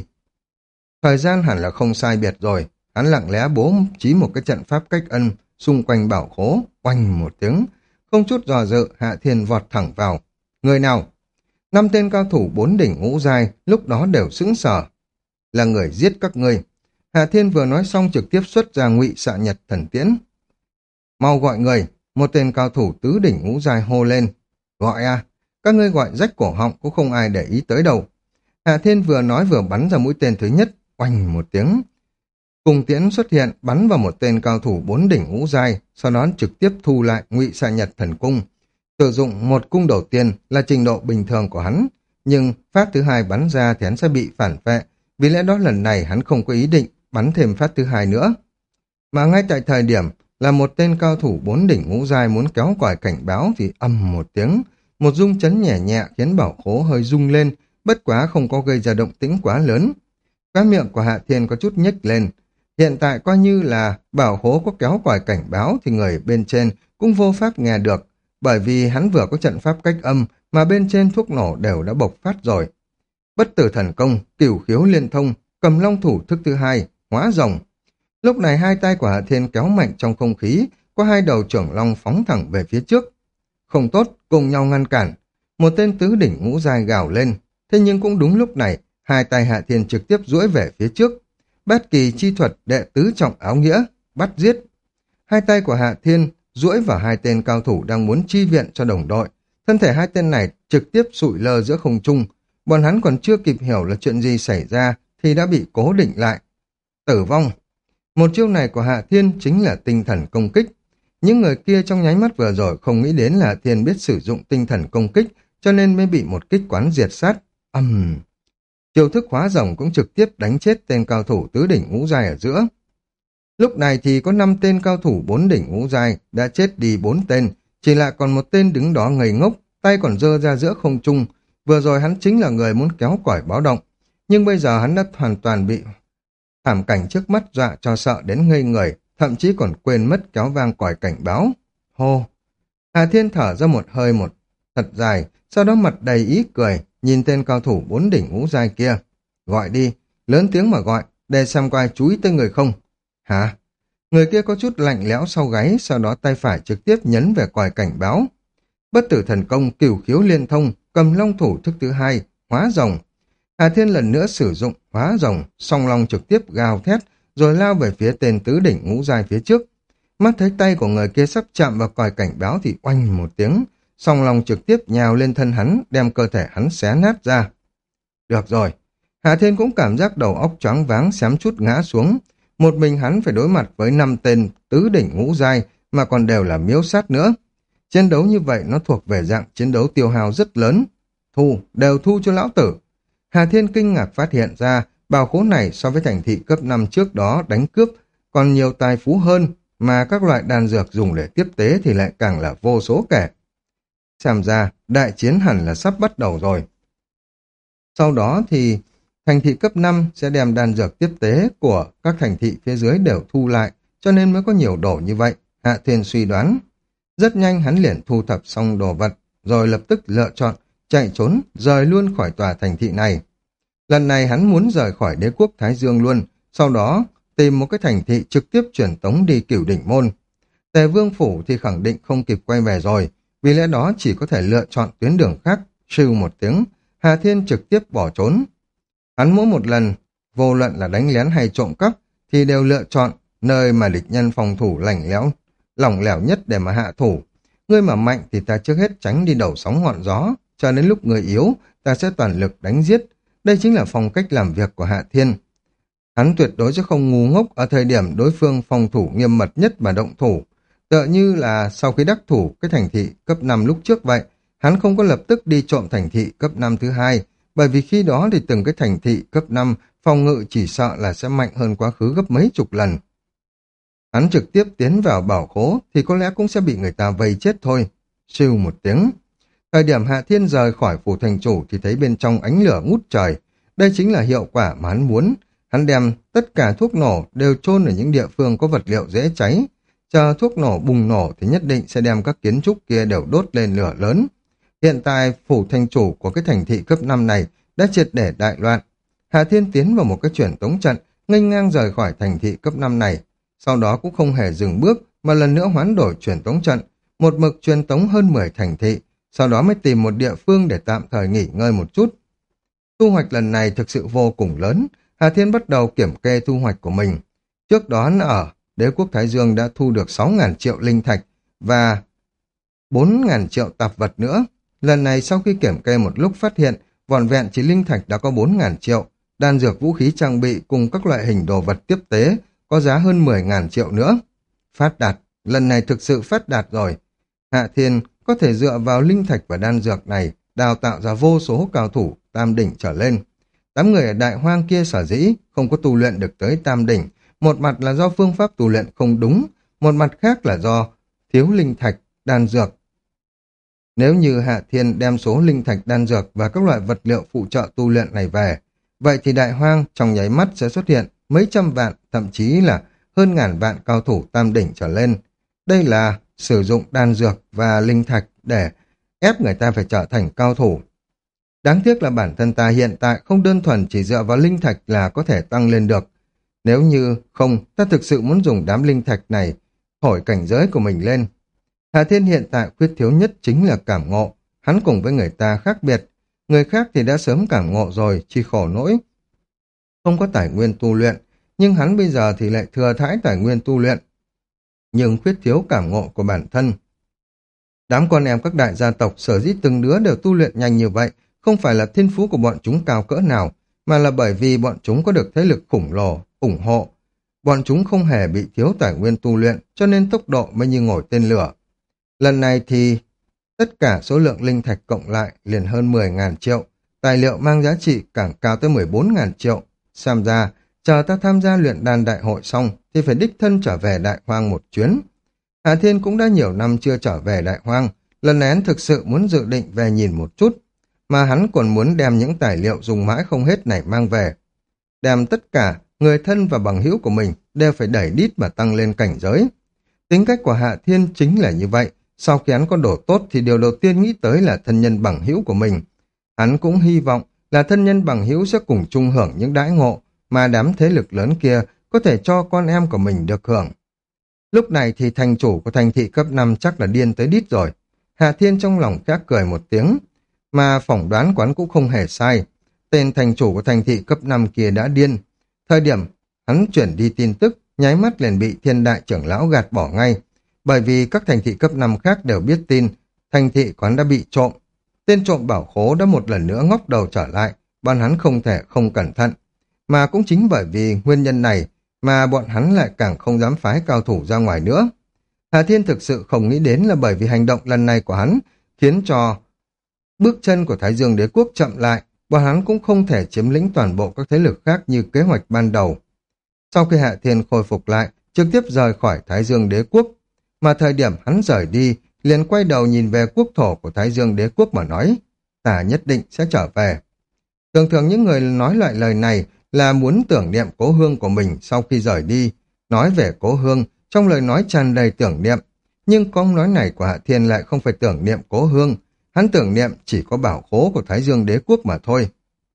Thời gian hẳn là không sai biệt rồi. Hắn lặng lẽ bố trí một cái trận pháp cách ân xung quanh bảo khố, oanh một tiếng. Không chút dò dự, Hạ Thiên vọt thẳng vào. Người nào? Năm tên cao thủ bốn đỉnh ngũ giai lúc đó đều sững sờ. Là người giết các ngươi. Hạ Thiên vừa nói xong trực tiếp xuất ra ngụy xạ nhật thần tiễn. Mau gọi người. Một tên cao thủ tứ đỉnh ngũ giai hô lên. Gọi à? Các ngươi gọi rách cổ họng cũng không ai để ý tới đâu. Hạ Thiên vừa nói vừa bắn ra mũi tên thứ nhất, oanh một tiếng. Cùng tiễn xuất hiện bắn vào một tên cao thủ bốn đỉnh ngũ giai, sau đó trực tiếp thu lại ngụy xạ nhật thần cung. Sử dụng một cung đầu tiên là trình độ bình thường của hắn, nhưng phát thứ hai bắn ra thì hắn sẽ bị phản vệ, vì lẽ đó lần này hắn không có ý định bắn thêm phát thứ hai nữa. Mà ngay tại thời điểm là một tên cao thủ bốn đỉnh ngũ giai muốn kéo còi cảnh báo thì ầm một tiếng, một rung chấn nhẹ nhẹ khiến bảo khố hơi rung lên, bất quá không có gây ra động tĩnh quá lớn. Cái miệng của Hạ Thiên có chút nhếch lên. Hiện tại coi như là bảo khố có kéo còi cảnh báo thì người bên trên cũng vô pháp nghe được, bởi vì hắn vừa có trận pháp cách âm mà bên trên thuốc nổ đều đã bộc phát rồi. Bất tử thần công, cửu khiếu liên thông, cầm long thủ thức thứ hai, hóa rồng. Lúc này hai tay của Hạ Thiên kéo mạnh trong không khí, có hai đầu trưởng long phóng thẳng về phía trước. Không tốt, cùng nhau ngăn cản. Một tên tứ đỉnh ngũ giai gào lên. Thế nhưng cũng đúng lúc này, hai tay Hạ Thiên trực tiếp duỗi về phía trước. Bát kỳ chi thuật đệ tứ trọng áo nghĩa, bắt giết. Hai tay của Hạ Thiên duỗi vào hai tên cao thủ đang muốn chi viện cho đồng đội. Thân thể hai tên này trực tiếp sụi lơ giữa không trung. Bọn hắn còn chưa kịp hiểu là chuyện gì xảy ra thì đã bị cố định lại. Tử vong. Một chiêu này của Hạ Thiên chính là tinh thần công kích. Những người kia trong nháy mắt vừa rồi không nghĩ đến là Hạ Thiên biết sử dụng tinh thần công kích, cho nên mới bị một kích quán diệt sát. Ầm. Uhm. Chiêu thức hóa rồng cũng trực tiếp đánh chết tên cao thủ tứ đỉnh ngũ giai ở giữa. Lúc này thì có năm tên cao thủ bốn đỉnh ngũ giai đã chết đi bốn tên, chỉ là còn một tên đứng đó ngây ngốc, tay còn giơ ra giữa không trung. Vừa rồi hắn chính là người muốn kéo còi báo động, nhưng bây giờ hắn đã hoàn toàn bị thảm cảnh trước mắt dọa cho sợ đến ngây người, thậm chí còn quên mất kéo vang còi cảnh báo. Hô! Hà Thiên thở ra một hơi một thật dài, sau đó mặt đầy ý cười, nhìn tên cao thủ bốn đỉnh ngũ giai kia. Gọi đi, lớn tiếng mà gọi, để xem có ai chú ý tới người không. Hả? Người kia có chút lạnh lẽo sau gáy, sau đó tay phải trực tiếp nhấn về còi cảnh báo. Bất tử thần công, cửu khiếu liên thông, cầm long thủ thức thứ hai, hóa rồng. Hà Thiên lần nữa sử dụng hóa rồng, song long trực tiếp gào thét, rồi lao về phía tên tứ đỉnh ngũ giai phía trước. Mắt thấy tay của người kia sắp chạm vào còi cảnh báo thì oanh một tiếng, song long trực tiếp nhào lên thân hắn, đem cơ thể hắn xé nát ra. Được rồi, Hạ Thiên cũng cảm giác đầu óc choáng váng xém chút ngã xuống. Một mình hắn phải đối mặt với năm tên tứ đỉnh ngũ giai mà còn đều là miếu sát nữa. Chiến đấu như vậy nó thuộc về dạng chiến đấu tiêu hao rất lớn. Thu, đều thu cho lão tử. Hà Thiên kinh ngạc phát hiện ra bảo khố này so với thành thị cấp năm trước đó đánh cướp còn nhiều tài phú hơn, mà các loại đan dược dùng để tiếp tế thì lại càng là vô số kể. Xem ra đại chiến hẳn là sắp bắt đầu rồi. Sau đó thì thành thị cấp năm sẽ đem đan dược tiếp tế của các thành thị phía dưới đều thu lại, cho nên mới có nhiều đồ như vậy, Hạ Thiên suy đoán. Rất nhanh hắn liền thu thập xong đồ vật, rồi lập tức lựa chọn chạy trốn, rời luôn khỏi tòa thành thị này. Lần này hắn muốn rời khỏi đế quốc Thái Dương luôn, sau đó tìm một cái thành thị trực tiếp chuyển tống đi Cửu Đỉnh Môn. Tề Vương Phủ thì khẳng định không kịp quay về rồi, vì lẽ đó chỉ có thể lựa chọn tuyến đường khác. Sưu một tiếng, Hà Thiên trực tiếp bỏ trốn. Hắn mỗi một lần, vô luận là đánh lén hay trộm cắp, thì đều lựa chọn nơi mà địch nhân phòng thủ lảnh lẽo, lỏng lẻo nhất để mà hạ thủ. Ngươi mà mạnh thì ta trước hết tránh đi đầu sóng ngọn gió, cho đến lúc người yếu, ta sẽ toàn lực đánh giết. Đây chính là phong cách làm việc của Hạ Thiên. Hắn tuyệt đối sẽ không ngu ngốc ở thời điểm đối phương phòng thủ nghiêm mật nhất mà động thủ. Tựa như là sau khi đắc thủ cái thành thị cấp năm lúc trước vậy, hắn không có lập tức đi trộm thành thị cấp năm thứ hai, bởi vì khi đó thì từng cái thành thị cấp năm phòng ngự chỉ sợ là sẽ mạnh hơn quá khứ gấp mấy chục lần. Hắn trực tiếp tiến vào bảo khố thì có lẽ cũng sẽ bị người ta vây chết thôi. Siêu một tiếng. Thời điểm Hạ Thiên rời khỏi phủ thành chủ thì thấy bên trong ánh lửa ngút trời. Đây chính là hiệu quả mà hắn muốn. Hắn đem tất cả thuốc nổ đều chôn ở những địa phương có vật liệu dễ cháy. Chờ thuốc nổ bùng nổ thì nhất định sẽ đem các kiến trúc kia đều đốt lên lửa lớn. Hiện tại phủ thành chủ của cái thành thị cấp năm này đã triệt để đại loạn. Hạ Thiên tiến vào một cái chuyển tống trận, nghênh ngang rời khỏi thành thị cấp năm này. Sau đó cũng không hề dừng bước mà lần nữa hoán đổi chuyển tống trận, một mực truyền tống hơn mười thành thị, sau đó mới tìm một địa phương để tạm thời nghỉ ngơi một chút. Thu hoạch lần này thực sự vô cùng lớn, Hà Thiên bắt đầu kiểm kê thu hoạch của mình. Trước đó ở Đế quốc Thái Dương đã thu được sáu nghìn triệu linh thạch và bốn nghìn triệu tạp vật nữa. Lần này sau khi kiểm kê một lúc phát hiện vỏn vẹn chỉ linh thạch đã có bốn nghìn triệu, đan dược vũ khí trang bị cùng các loại hình đồ vật tiếp tế có giá hơn mười nghìn triệu nữa. Phát đạt, lần này thực sự phát đạt rồi. Hạ Thiên có thể dựa vào linh thạch và đan dược này đào tạo ra vô số cao thủ tam đỉnh trở lên. Đám người ở Đại Hoang kia sở dĩ không có tu luyện được tới tam đỉnh, một mặt là do phương pháp tu luyện không đúng, một mặt khác là do thiếu linh thạch, đan dược. Nếu như Hạ Thiên đem số linh thạch, đan dược và các loại vật liệu phụ trợ tu luyện này về, vậy thì Đại Hoang trong nháy mắt sẽ xuất hiện mấy trăm vạn, thậm chí là hơn ngàn vạn cao thủ tam đỉnh trở lên. Đây là sử dụng đan dược và linh thạch để ép người ta phải trở thành cao thủ. Đáng tiếc là bản thân ta hiện tại không đơn thuần chỉ dựa vào linh thạch là có thể tăng lên được. Nếu như không, ta thực sự muốn dùng đám linh thạch này thổi cảnh giới của mình lên. Hà Thiên hiện tại khuyết thiếu nhất chính là cảm ngộ. Hắn cùng với người ta khác biệt. Người khác thì đã sớm cảm ngộ rồi, chỉ khổ nỗi không có tài nguyên tu luyện, nhưng hắn bây giờ thì lại thừa thãi tài nguyên tu luyện, nhưng khuyết thiếu cảm ngộ của bản thân. Đám con em các đại gia tộc sở dĩ từng đứa đều tu luyện nhanh như vậy, không phải là thiên phú của bọn chúng cao cỡ nào, mà là bởi vì bọn chúng có được thế lực khổng lồ, ủng hộ. Bọn chúng không hề bị thiếu tài nguyên tu luyện, cho nên tốc độ mới như ngồi tên lửa. Lần này thì tất cả số lượng linh thạch cộng lại liền hơn mười nghìn triệu, tài liệu mang giá trị càng cao tới mười bốn nghìn triệu. Xem ra, chờ ta tham gia luyện đan đại hội xong thì phải đích thân trở về Đại Hoang một chuyến. Hà Thiên cũng đã nhiều năm chưa trở về Đại Hoang, lần này hắn thực sự muốn dự định về nhìn một chút, mà hắn còn muốn đem những tài liệu dùng mãi không hết này mang về. Đem tất cả người thân và bằng hữu của mình đều phải đẩy đít mà tăng lên cảnh giới. Tính cách của Hạ Thiên chính là như vậy, sau khi hắn có đồ tốt thì điều đầu tiên nghĩ tới là thân nhân bằng hữu của mình. Hắn cũng hy vọng là thân nhân bằng hữu sẽ cùng chung hưởng những đãi ngộ mà đám thế lực lớn kia có thể cho con em của mình được hưởng. Lúc này thì thành chủ của thành thị cấp năm chắc là điên tới đít rồi. Hạ Thiên trong lòng khẽ cười một tiếng, mà phỏng đoán quán cũng không hề sai. Tên thành chủ của thành thị cấp năm kia đã điên. Thời điểm hắn chuyển đi tin tức, nháy mắt liền bị thiên đại trưởng lão gạt bỏ ngay, bởi vì các thành thị cấp năm khác đều biết tin, thành thị quán đã bị trộm. Tên trộm bảo khố đã một lần nữa ngóc đầu trở lại, bọn hắn không thể không cẩn thận. Mà cũng chính bởi vì nguyên nhân này mà bọn hắn lại càng không dám phái cao thủ ra ngoài nữa. Hà Thiên thực sự không nghĩ đến là bởi vì hành động lần này của hắn khiến cho bước chân của Thái Dương Đế Quốc chậm lại, bọn hắn cũng không thể chiếm lĩnh toàn bộ các thế lực khác như kế hoạch ban đầu. Sau khi Hạ Thiên khôi phục lại, trực tiếp rời khỏi Thái Dương Đế Quốc, mà thời điểm hắn rời đi, liền quay đầu nhìn về quốc thổ của Thái Dương Đế Quốc mà nói, ta nhất định sẽ trở về. Thường thường những người nói loại lời này là muốn tưởng niệm cố hương của mình sau khi rời đi, nói về cố hương, trong lời nói tràn đầy tưởng niệm, nhưng câu nói này của Hạ Thiên lại không phải tưởng niệm cố hương, hắn tưởng niệm chỉ có bảo khố của Thái Dương Đế Quốc mà thôi.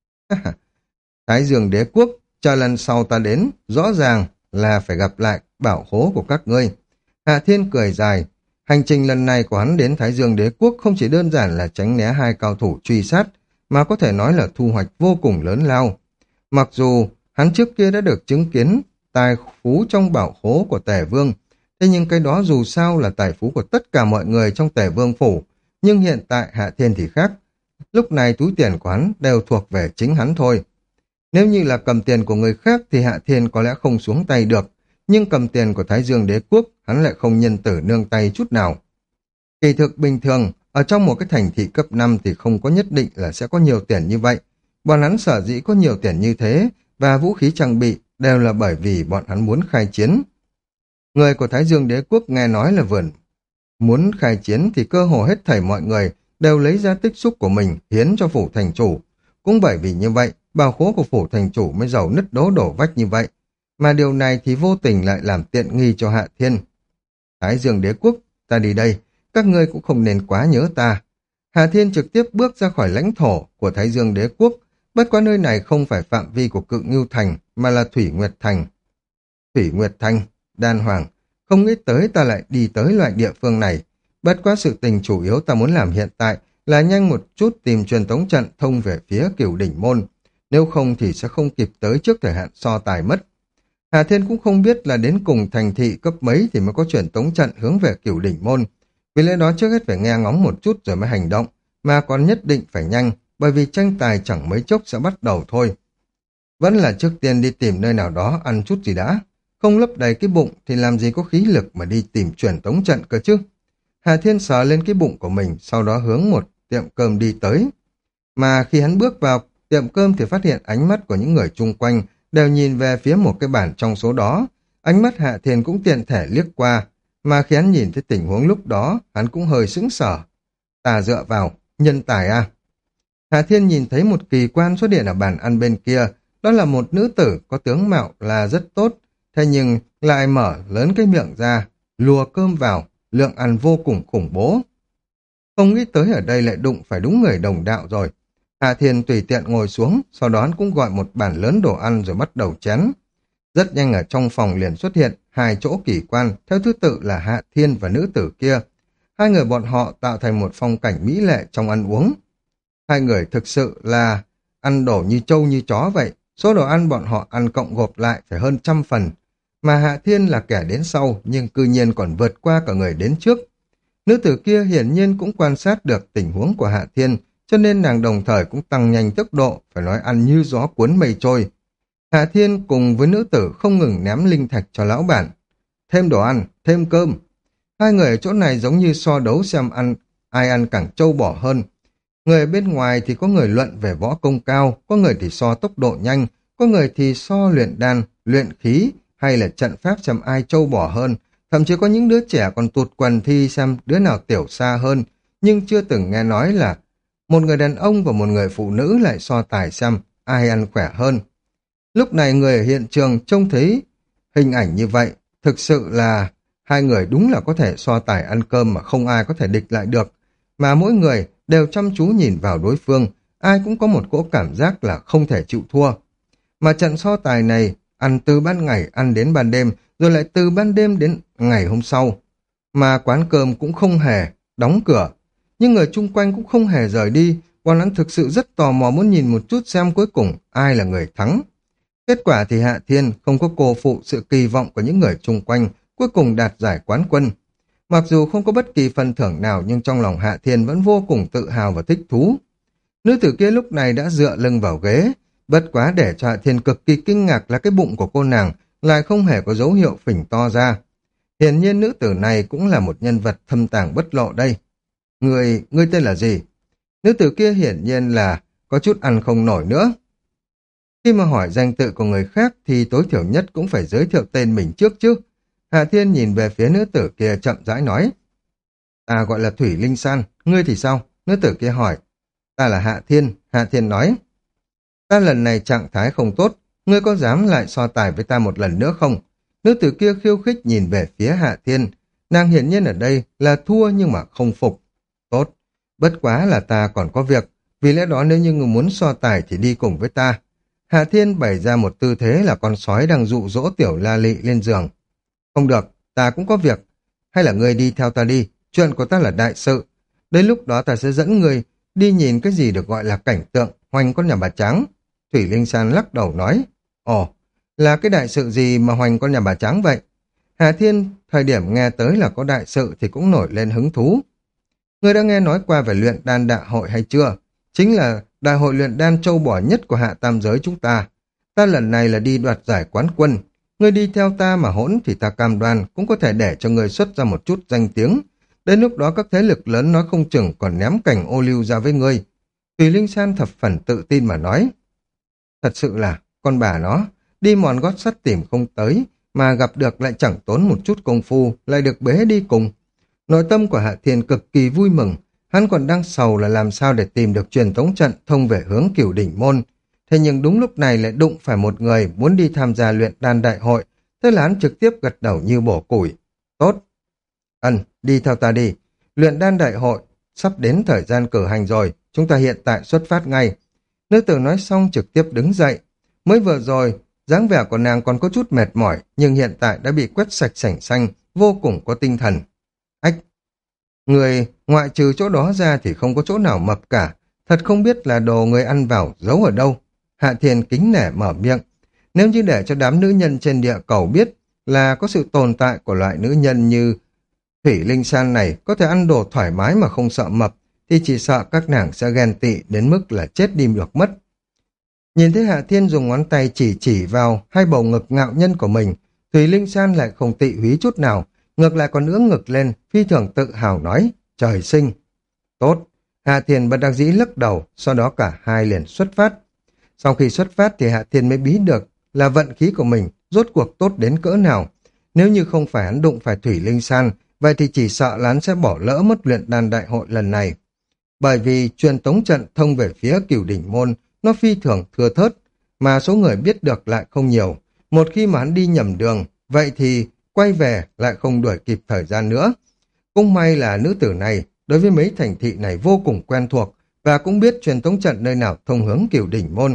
Thái Dương Đế Quốc, chờ lần sau ta đến, rõ ràng là phải gặp lại bảo khố của các ngươi. Hạ Thiên cười dài, hành trình lần này của hắn đến Thái Dương Đế Quốc không chỉ đơn giản là tránh né hai cao thủ truy sát, mà có thể nói là thu hoạch vô cùng lớn lao. Mặc dù hắn trước kia đã được chứng kiến tài phú trong bảo khố của Tề Vương, thế nhưng cái đó dù sao là tài phú của tất cả mọi người trong Tề Vương phủ, nhưng hiện tại Hạ Thiên thì khác. Lúc này túi tiền của hắn đều thuộc về chính hắn thôi. Nếu như là cầm tiền của người khác thì Hạ Thiên có lẽ không xuống tay được, nhưng cầm tiền của Thái Dương Đế Quốc hắn lại không nhân tử nương tay chút nào. Kỳ thực bình thường, ở trong một cái thành thị cấp năm thì không có nhất định là sẽ có nhiều tiền như vậy. Bọn hắn sở dĩ có nhiều tiền như thế và vũ khí trang bị đều là bởi vì bọn hắn muốn khai chiến. Người của Thái Dương Đế Quốc nghe nói là vườn muốn khai chiến thì cơ hồ hết thảy mọi người đều lấy ra tích xúc của mình hiến cho phủ thành chủ. Cũng bởi vì như vậy, bảo khố của phủ thành chủ mới giàu nứt đố đổ vách như vậy. Mà điều này thì vô tình lại làm tiện nghi cho Hạ Thiên. Thái Dương Đế Quốc, ta đi đây, các ngươi cũng không nên quá nhớ ta. Hạ Thiên trực tiếp bước ra khỏi lãnh thổ của Thái Dương Đế Quốc, bất quá nơi này không phải phạm vi của Cự Ngưu Thành, mà là Thủy Nguyệt Thành. Thủy Nguyệt Thành, Đan Hoàng, không nghĩ tới ta lại đi tới loại địa phương này. Bất quá sự tình chủ yếu ta muốn làm hiện tại là nhanh một chút tìm truyền tống trận thông về phía Cửu Đỉnh Môn, nếu không thì sẽ không kịp tới trước thời hạn so tài mất. Hà Thiên cũng không biết là đến cùng thành thị cấp mấy thì mới có truyền tống trận hướng về Cửu Đỉnh Môn. Vì lẽ đó trước hết phải nghe ngóng một chút rồi mới hành động, mà còn nhất định phải nhanh, bởi vì tranh tài chẳng mấy chốc sẽ bắt đầu thôi. Vẫn là trước tiên đi tìm nơi nào đó ăn chút gì đã, không lấp đầy cái bụng thì làm gì có khí lực mà đi tìm truyền tống trận cơ chứ. Hà Thiên sờ lên cái bụng của mình, sau đó hướng một tiệm cơm đi tới. Mà khi hắn bước vào tiệm cơm thì phát hiện ánh mắt của những người chung quanh đều nhìn về phía một cái bàn trong số đó. Ánh mắt Hạ Thiên cũng tiện thể liếc qua, mà khi hắn nhìn thấy tình huống lúc đó, hắn cũng hơi sững sờ. Ta dựa vào, nhân tài à? Hạ Thiên nhìn thấy một kỳ quan xuất hiện ở bàn ăn bên kia, đó là một nữ tử có tướng mạo là rất tốt, thế nhưng lại mở lớn cái miệng ra, lùa cơm vào, lượng ăn vô cùng khủng bố. Không nghĩ tới ở đây lại đụng phải đúng người đồng đạo rồi. Hạ Thiên tùy tiện ngồi xuống, sau đó hắn cũng gọi một bàn lớn đồ ăn rồi bắt đầu chén. Rất nhanh ở trong phòng liền xuất hiện hai chỗ kỳ quan, theo thứ tự là Hạ Thiên và nữ tử kia. Hai người bọn họ tạo thành một phong cảnh mỹ lệ trong ăn uống. Hai người thực sự là ăn đổ như trâu như chó vậy. Số đồ ăn bọn họ ăn cộng gộp lại phải hơn trăm phần. Mà Hạ Thiên là kẻ đến sau, nhưng cư nhiên còn vượt qua cả người đến trước. Nữ tử kia hiển nhiên cũng quan sát được tình huống của Hạ Thiên, cho nên nàng đồng thời cũng tăng nhanh tốc độ, phải nói ăn như gió cuốn mây trôi. Hạ Thiên cùng với nữ tử không ngừng ném linh thạch cho lão bản. Thêm đồ ăn, thêm cơm. Hai người ở chỗ này giống như so đấu xem ăn ai ăn càng trâu bò hơn. Người ở bên ngoài thì có người luận về võ công cao, có người thì so tốc độ nhanh, có người thì so luyện đan, luyện khí, hay là trận pháp xem ai trâu bò hơn. Thậm chí có những đứa trẻ còn tụt quần thi xem đứa nào tiểu xa hơn, nhưng chưa từng nghe nói là một người đàn ông và một người phụ nữ lại so tài xem ai ăn khỏe hơn. Lúc này người ở hiện trường trông thấy hình ảnh như vậy, thực sự là hai người đúng là có thể so tài ăn cơm mà không ai có thể địch lại được. Mà mỗi người đều chăm chú nhìn vào đối phương, ai cũng có một cỗ cảm giác là không thể chịu thua. Mà trận so tài này ăn từ ban ngày ăn đến ban đêm, rồi lại từ ban đêm đến ngày hôm sau. Mà quán cơm cũng không hề đóng cửa, nhưng người chung quanh cũng không hề rời đi, bọn hắn thực sự rất tò mò muốn nhìn một chút xem cuối cùng ai là người thắng. Kết quả thì Hạ Thiên không có cô phụ sự kỳ vọng của những người chung quanh, cuối cùng đạt giải quán quân. Mặc dù không có bất kỳ phần thưởng nào nhưng trong lòng Hạ Thiên vẫn vô cùng tự hào và thích thú. Nữ tử kia lúc này đã dựa lưng vào ghế, bất quá để cho Hạ Thiên cực kỳ kinh ngạc là cái bụng của cô nàng lại không hề có dấu hiệu phình to ra. Hiển nhiên nữ tử này cũng là một nhân vật thâm tàng bất lộ đây. Người, ngươi tên là gì? Nữ tử kia hiển nhiên là có chút ăn không nổi nữa. Khi mà hỏi danh tự của người khác thì tối thiểu nhất cũng phải giới thiệu tên mình trước chứ. Hạ Thiên nhìn về phía nữ tử kia chậm rãi nói. Ta gọi là Thủy Linh San, ngươi thì sao? Nữ tử kia hỏi. Ta là Hạ Thiên, Hạ Thiên nói. Ta lần này trạng thái không tốt, ngươi có dám lại so tài với ta một lần nữa không? Nữ tử kia khiêu khích nhìn về phía Hạ Thiên. Nàng hiển nhiên ở đây là thua nhưng mà không phục. Tốt, bất quá là ta còn có việc, vì lẽ đó nếu như ngươi muốn so tài thì đi cùng với ta. Hạ Thiên bày ra một tư thế là con sói đang dụ dỗ tiểu La Lị lên giường. Không được, ta cũng có việc. Hay là ngươi đi theo ta đi, chuyện của ta là đại sự. Đến lúc đó ta sẽ dẫn ngươi đi nhìn cái gì được gọi là cảnh tượng hoành con nhà bà Trắng. Thủy Linh San lắc đầu nói. Ồ, là cái đại sự gì mà hoành con nhà bà Trắng vậy? Hạ Thiên thời điểm nghe tới là có đại sự thì cũng nổi lên hứng thú. Ngươi đã nghe nói qua về luyện đan đại hội hay chưa? Chính là đại hội luyện đan châu bò nhất của hạ tam giới chúng ta. Ta lần này là đi đoạt giải quán quân. Ngươi đi theo ta mà hỗn thì ta cam đoan cũng có thể để cho ngươi xuất ra một chút danh tiếng. Đến lúc đó các thế lực lớn nói không chừng còn ném cảnh ô liu ra với ngươi. Thùy Linh San thập phần tự tin mà nói. Thật sự là, con bà nó, đi mòn gót sắt tìm không tới, mà gặp được lại chẳng tốn một chút công phu, lại được bế đi cùng. Nội tâm của Hạ Thiên cực kỳ vui mừng, hắn còn đang sầu là làm sao để tìm được truyền tống trận thông về hướng Cửu Đỉnh Môn. Thế nhưng đúng lúc này lại đụng phải một người muốn đi tham gia luyện đan đại hội, thế là hắn trực tiếp gật đầu như bổ củi. Tốt. Ân, đi theo ta đi. Luyện đan đại hội, sắp đến thời gian cử hành rồi, chúng ta hiện tại xuất phát ngay. Nữ tử nói xong trực tiếp đứng dậy. Mới vừa rồi, dáng vẻ của nàng còn có chút mệt mỏi, nhưng hiện tại đã bị quét sạch sành xanh, vô cùng có tinh thần. Ách! Người ngoại trừ chỗ đó ra thì không có chỗ nào mập cả, thật không biết là đồ người ăn vào giấu ở đâu. Hạ Thiên kính nể mở miệng. Nếu như để cho đám nữ nhân trên địa cầu biết là có sự tồn tại của loại nữ nhân như Thủy Linh San này có thể ăn đồ thoải mái mà không sợ mập, thì chỉ sợ các nàng sẽ ghen tị đến mức là chết đi được mất. Nhìn thấy Hạ Thiên dùng ngón tay chỉ chỉ vào hai bầu ngực ngạo nhân của mình, Thủy Linh San lại không tị húy chút nào, ngược lại còn ưỡn ngực lên, phi thường tự hào nói, trời sinh. Tốt, Hạ Thiên bất đắc dĩ lắc đầu, sau đó cả hai liền xuất phát. Sau khi xuất phát thì Hạ Thiên mới bí được là vận khí của mình rốt cuộc tốt đến cỡ nào. Nếu như không phải hắn đụng phải Thủy Linh San, vậy thì chỉ sợ là hắn sẽ bỏ lỡ mất luyện đan đại hội lần này. Bởi vì truyền tống trận thông về phía Cửu Đỉnh Môn, nó phi thường thưa thớt, mà số người biết được lại không nhiều. Một khi mà hắn đi nhầm đường, vậy thì quay về lại không đuổi kịp thời gian nữa. Cũng may là nữ tử này, đối với mấy thành thị này vô cùng quen thuộc, và cũng biết truyền tống trận nơi nào thông hướng Cửu Đỉnh Môn.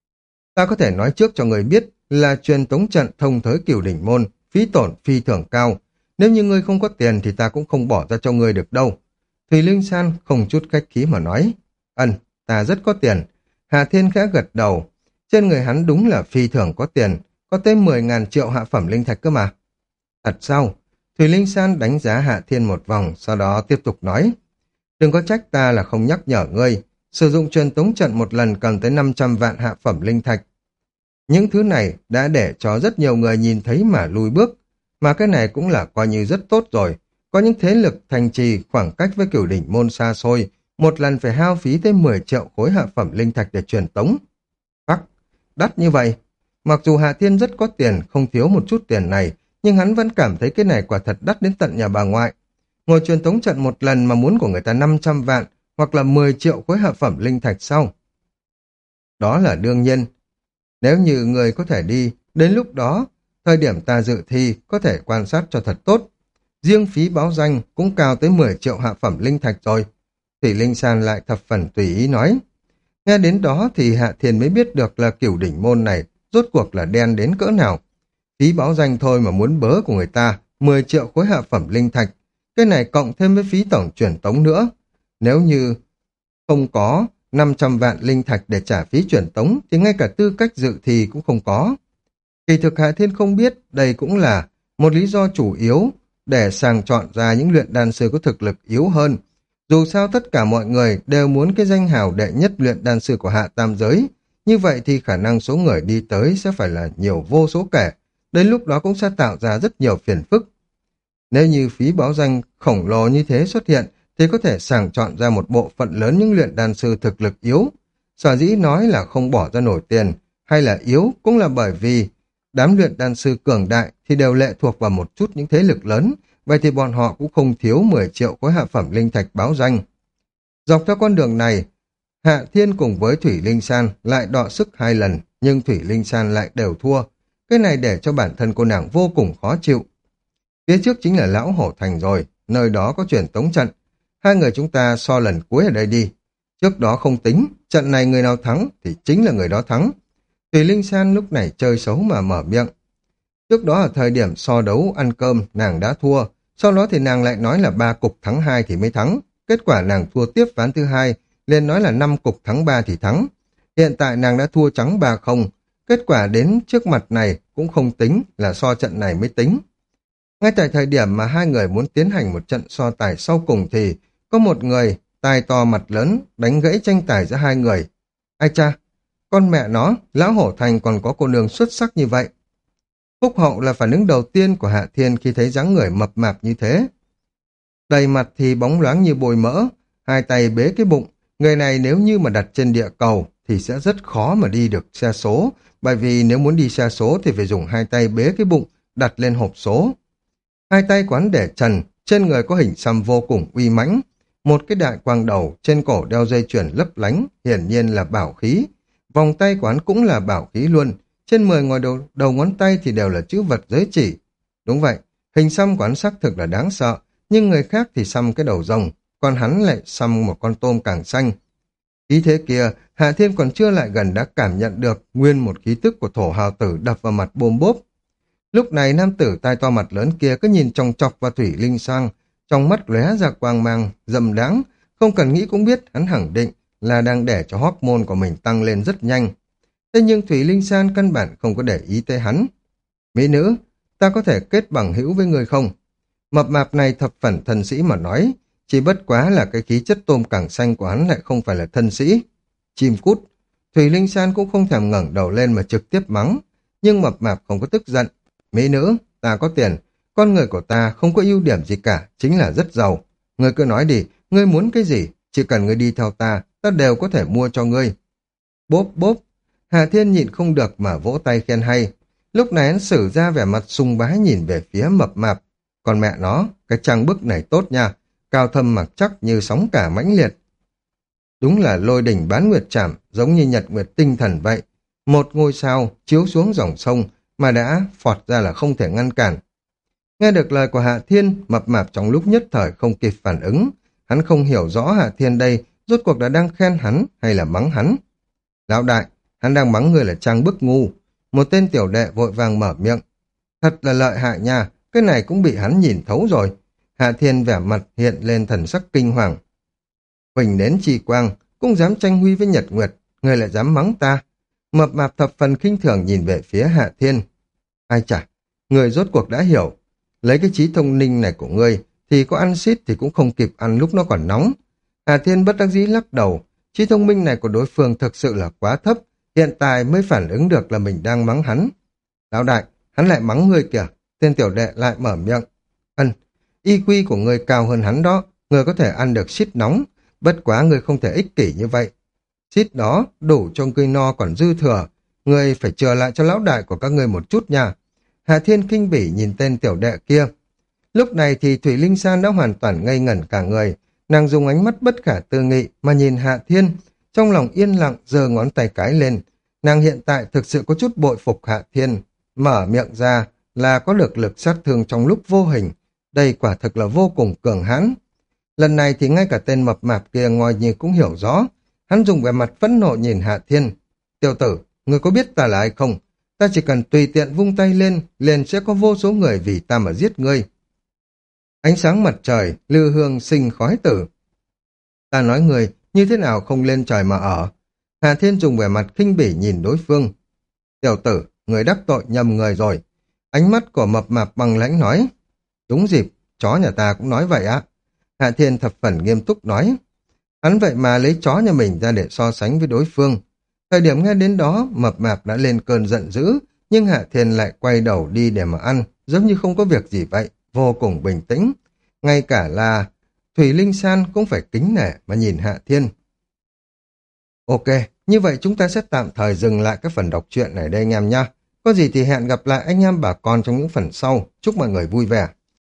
Ta có thể nói trước cho người biết là truyền tống trận thông tới Cửu Đỉnh Môn, phí tổn phi thường cao. Nếu như ngươi không có tiền thì ta cũng không bỏ ra cho ngươi được đâu. Thùy Linh San không chút khách khí mà nói. Ân, ta rất có tiền. Hạ Thiên khẽ gật đầu. Trên người hắn đúng là phi thường có tiền, có tới mười ngàn triệu hạ phẩm linh thạch cơ mà. Thật sao? Thùy Linh San đánh giá Hạ Thiên một vòng, sau đó tiếp tục nói. Đừng có trách ta là không nhắc nhở ngươi. Sử dụng truyền tống trận một lần cần tới năm trăm vạn hạ phẩm linh thạch. Những thứ này đã để cho rất nhiều người nhìn thấy mà lùi bước. Mà cái này cũng là coi như rất tốt rồi. Có những thế lực thành trì khoảng cách với Cửu Đỉnh Môn xa xôi, một lần phải hao phí tới mười triệu khối hạ phẩm linh thạch để truyền tống. Phắc, đắt như vậy. Mặc dù Hạ Thiên rất có tiền, không thiếu một chút tiền này, nhưng hắn vẫn cảm thấy cái này quả thật đắt đến tận nhà bà ngoại. Ngồi truyền tống trận một lần mà muốn của người ta năm trăm vạn, hoặc là mười triệu khối hạ phẩm linh thạch sau. Đó là đương nhiên. Nếu như người có thể đi, đến lúc đó, thời điểm ta dự thi có thể quan sát cho thật tốt. Riêng phí báo danh cũng cao tới mười triệu hạ phẩm linh thạch rồi. Thủy Linh San lại thập phần tùy ý nói. Nghe đến đó thì Hạ Thiên mới biết được là Cửu Đỉnh Môn này rốt cuộc là đen đến cỡ nào. Phí báo danh thôi mà muốn bớ của người ta mười triệu khối hạ phẩm linh thạch. Cái này cộng thêm với phí tổng truyền tống nữa. Nếu như không có năm trăm vạn linh thạch để trả phí truyền tống thì ngay cả tư cách dự thi cũng không có. Kỳ thực Hạ Thiên không biết đây cũng là một lý do chủ yếu để sàng chọn ra những luyện đan sư có thực lực yếu hơn. Dù sao tất cả mọi người đều muốn cái danh hào đệ nhất luyện đan sư của Hạ Tam Giới, như vậy thì khả năng số người đi tới sẽ phải là nhiều vô số kể, đến lúc đó cũng sẽ tạo ra rất nhiều phiền phức. Nếu như phí báo danh khổng lồ như thế xuất hiện, thì có thể sàng chọn ra một bộ phận lớn những luyện đan sư thực lực yếu. Sở dĩ nói là không bỏ ra nổi tiền, hay là yếu cũng là bởi vì đám luyện đan sư cường đại thì đều lệ thuộc vào một chút những thế lực lớn, vậy thì bọn họ cũng không thiếu mười triệu khối hạ phẩm linh thạch báo danh. Dọc theo con đường này, Hạ Thiên cùng với Thủy Linh San lại đọ sức hai lần, nhưng Thủy Linh San lại đều thua. Cái này để cho bản thân cô nàng vô cùng khó chịu. Phía trước chính là Lão Hổ Thành rồi, nơi đó có truyền tống trận. Hai người chúng ta so lần cuối ở đây đi. Trước đó không tính, trận này người nào thắng thì chính là người đó thắng. Thủy Linh San lúc này chơi xấu mà mở miệng. Trước đó ở thời điểm so đấu ăn cơm, nàng đã thua. Sau đó thì nàng lại nói là ba cục thắng hai thì mới thắng. Kết quả nàng thua tiếp ván thứ hai, liền nói là năm cục thắng ba thì thắng. Hiện tại nàng đã thua trắng ba không. Kết quả đến trước mặt này cũng không tính, là so trận này mới tính. Ngay tại thời điểm mà hai người muốn tiến hành một trận so tài sau cùng thì có một người tai to mặt lớn đánh gãy tranh tài giữa hai người. Ai cha, con mẹ nó, Lão Hổ Thành còn có cô nương xuất sắc như vậy. Phúc Hậu là phản ứng đầu tiên của Hạ Thiên khi thấy dáng người mập mạp như thế. Đầy mặt thì bóng loáng như bồi mỡ, hai tay bế cái bụng. Người này nếu như mà đặt trên địa cầu thì sẽ rất khó mà đi được xe số, bởi vì nếu muốn đi xe số thì phải dùng hai tay bế cái bụng, đặt lên hộp số. Hai tay quán để trần, trên người có hình xăm vô cùng uy mãnh. Một cái đại quang đầu, trên cổ đeo dây chuyền lấp lánh, hiển nhiên là bảo khí. Vòng tay quán cũng là bảo khí luôn, trên mười ngồi đầu, đầu ngón tay thì đều là chữ vật giới chỉ. Đúng vậy, hình xăm quán sắc thực là đáng sợ, nhưng người khác thì xăm cái đầu rồng, còn hắn lại xăm một con tôm càng xanh. Khí thế kia, Hạ Thiên còn chưa lại gần đã cảm nhận được nguyên một khí tức của thổ hào tử đập vào mặt bôm bốp. Lúc này nam tử tai to mặt lớn kia cứ nhìn chòng chọc vào Thủy Linh Sang, trong mắt lóe ra quang mang, dầm đáng, không cần nghĩ cũng biết hắn khẳng định là đang để cho hormone của mình tăng lên rất nhanh. Thế nhưng Thủy Linh San căn bản không có để ý tới hắn. Mỹ nữ, ta có thể kết bằng hữu với người không? Mập mạp này thập phần thân sĩ mà nói, chỉ bất quá là cái khí chất tôm càng xanh của hắn lại không phải là thân sĩ. Chim cút, Thủy Linh San cũng không thèm ngẩng đầu lên mà trực tiếp mắng, nhưng mập mạp không có tức giận. Mỹ nữ, ta có tiền, con người của ta không có ưu điểm gì cả, chính là rất giàu. Ngươi cứ nói đi, ngươi muốn cái gì, chỉ cần ngươi đi theo ta, ta đều có thể mua cho ngươi. Bốp bốp, Hà Thiên nhịn không được mà vỗ tay khen hay. Lúc này hắn sử ra vẻ mặt sùng bái nhìn về phía mập mạp. Còn mẹ nó, cái trang bức này tốt nha, cao thâm mặc chắc như sóng cả mãnh liệt. Đúng là lôi đỉnh bán nguyệt trảm, giống như nhật nguyệt tinh thần vậy. Một ngôi sao chiếu xuống dòng sông mà đã phọt ra là không thể ngăn cản. Nghe được lời của Hạ Thiên, mập mạp trong lúc nhất thời không kịp phản ứng. Hắn không hiểu rõ Hạ Thiên đây rốt cuộc đã đang khen hắn hay là mắng hắn. Lão đại, hắn đang mắng người là trang bức ngu. Một tên tiểu đệ vội vàng mở miệng. Thật là lợi hại nha, cái này cũng bị hắn nhìn thấu rồi. Hạ Thiên vẻ mặt hiện lên thần sắc kinh hoàng. Huỳnh đến chi quang, cũng dám tranh huy với Nhật Nguyệt, người lại dám mắng ta. Mập mạp thập phần khinh thường nhìn về phía Hạ Thiên. Ai chả, người rốt cuộc đã hiểu. Lấy cái trí thông minh này của ngươi, thì có ăn xít thì cũng không kịp ăn lúc nó còn nóng. Hạ Thiên bất đắc dĩ lắc đầu. Trí thông minh này của đối phương thực sự là quá thấp, hiện tại mới phản ứng được là mình đang mắng hắn. Lão đại, hắn lại mắng ngươi kìa. Tên tiểu đệ lại mở miệng. Ân, i kiu của ngươi cao hơn hắn đó, ngươi có thể ăn được xít nóng, bất quá ngươi không thể ích kỷ như vậy. Xít đó đủ cho ngươi no còn dư thừa, ngươi phải chừa lại cho lão đại của các ngươi một chút nha. Hạ Thiên kinh bỉ nhìn tên tiểu đệ kia. Lúc này thì Thủy Linh San đã hoàn toàn ngây ngẩn cả người, nàng dùng ánh mắt bất khả tư nghị mà nhìn Hạ Thiên, trong lòng yên lặng giơ ngón tay cái lên. Nàng hiện tại thực sự có chút bội phục Hạ Thiên, mở miệng ra là có được lực sát thương trong lúc vô hình, đây quả thực là vô cùng cường hãn. Lần này thì ngay cả tên mập mạp kia ngồi nhìn cũng hiểu rõ, hắn dùng vẻ mặt phẫn nộ nhìn Hạ Thiên. Tiểu tử, người có biết ta là ai không? Ta chỉ cần tùy tiện vung tay lên, liền sẽ có vô số người vì ta mà giết ngươi. Ánh sáng mặt trời, lư hương sinh khói tử. Ta nói người, như thế nào không lên trời mà ở. Hà Thiên dùng vẻ mặt khinh bỉ nhìn đối phương. Tiểu tử, người đắc tội nhầm người rồi. Ánh mắt của mập mạp bằng lãnh nói. Đúng dịp, chó nhà ta cũng nói vậy á. Hạ Thiên thập phần nghiêm túc nói. Hắn vậy mà lấy chó nhà mình ra để so sánh với đối phương. Thời điểm nghe đến đó, mập mạp đã lên cơn giận dữ, nhưng Hạ Thiên lại quay đầu đi để mà ăn, giống như không có việc gì vậy, vô cùng bình tĩnh. Ngay cả là Thủy Linh San cũng phải kính nể mà nhìn Hạ Thiên. Ok, như vậy chúng ta sẽ tạm thời dừng lại các phần đọc truyện này đây anh em nha. Có gì thì hẹn gặp lại anh em bà con trong những phần sau. Chúc mọi người vui vẻ.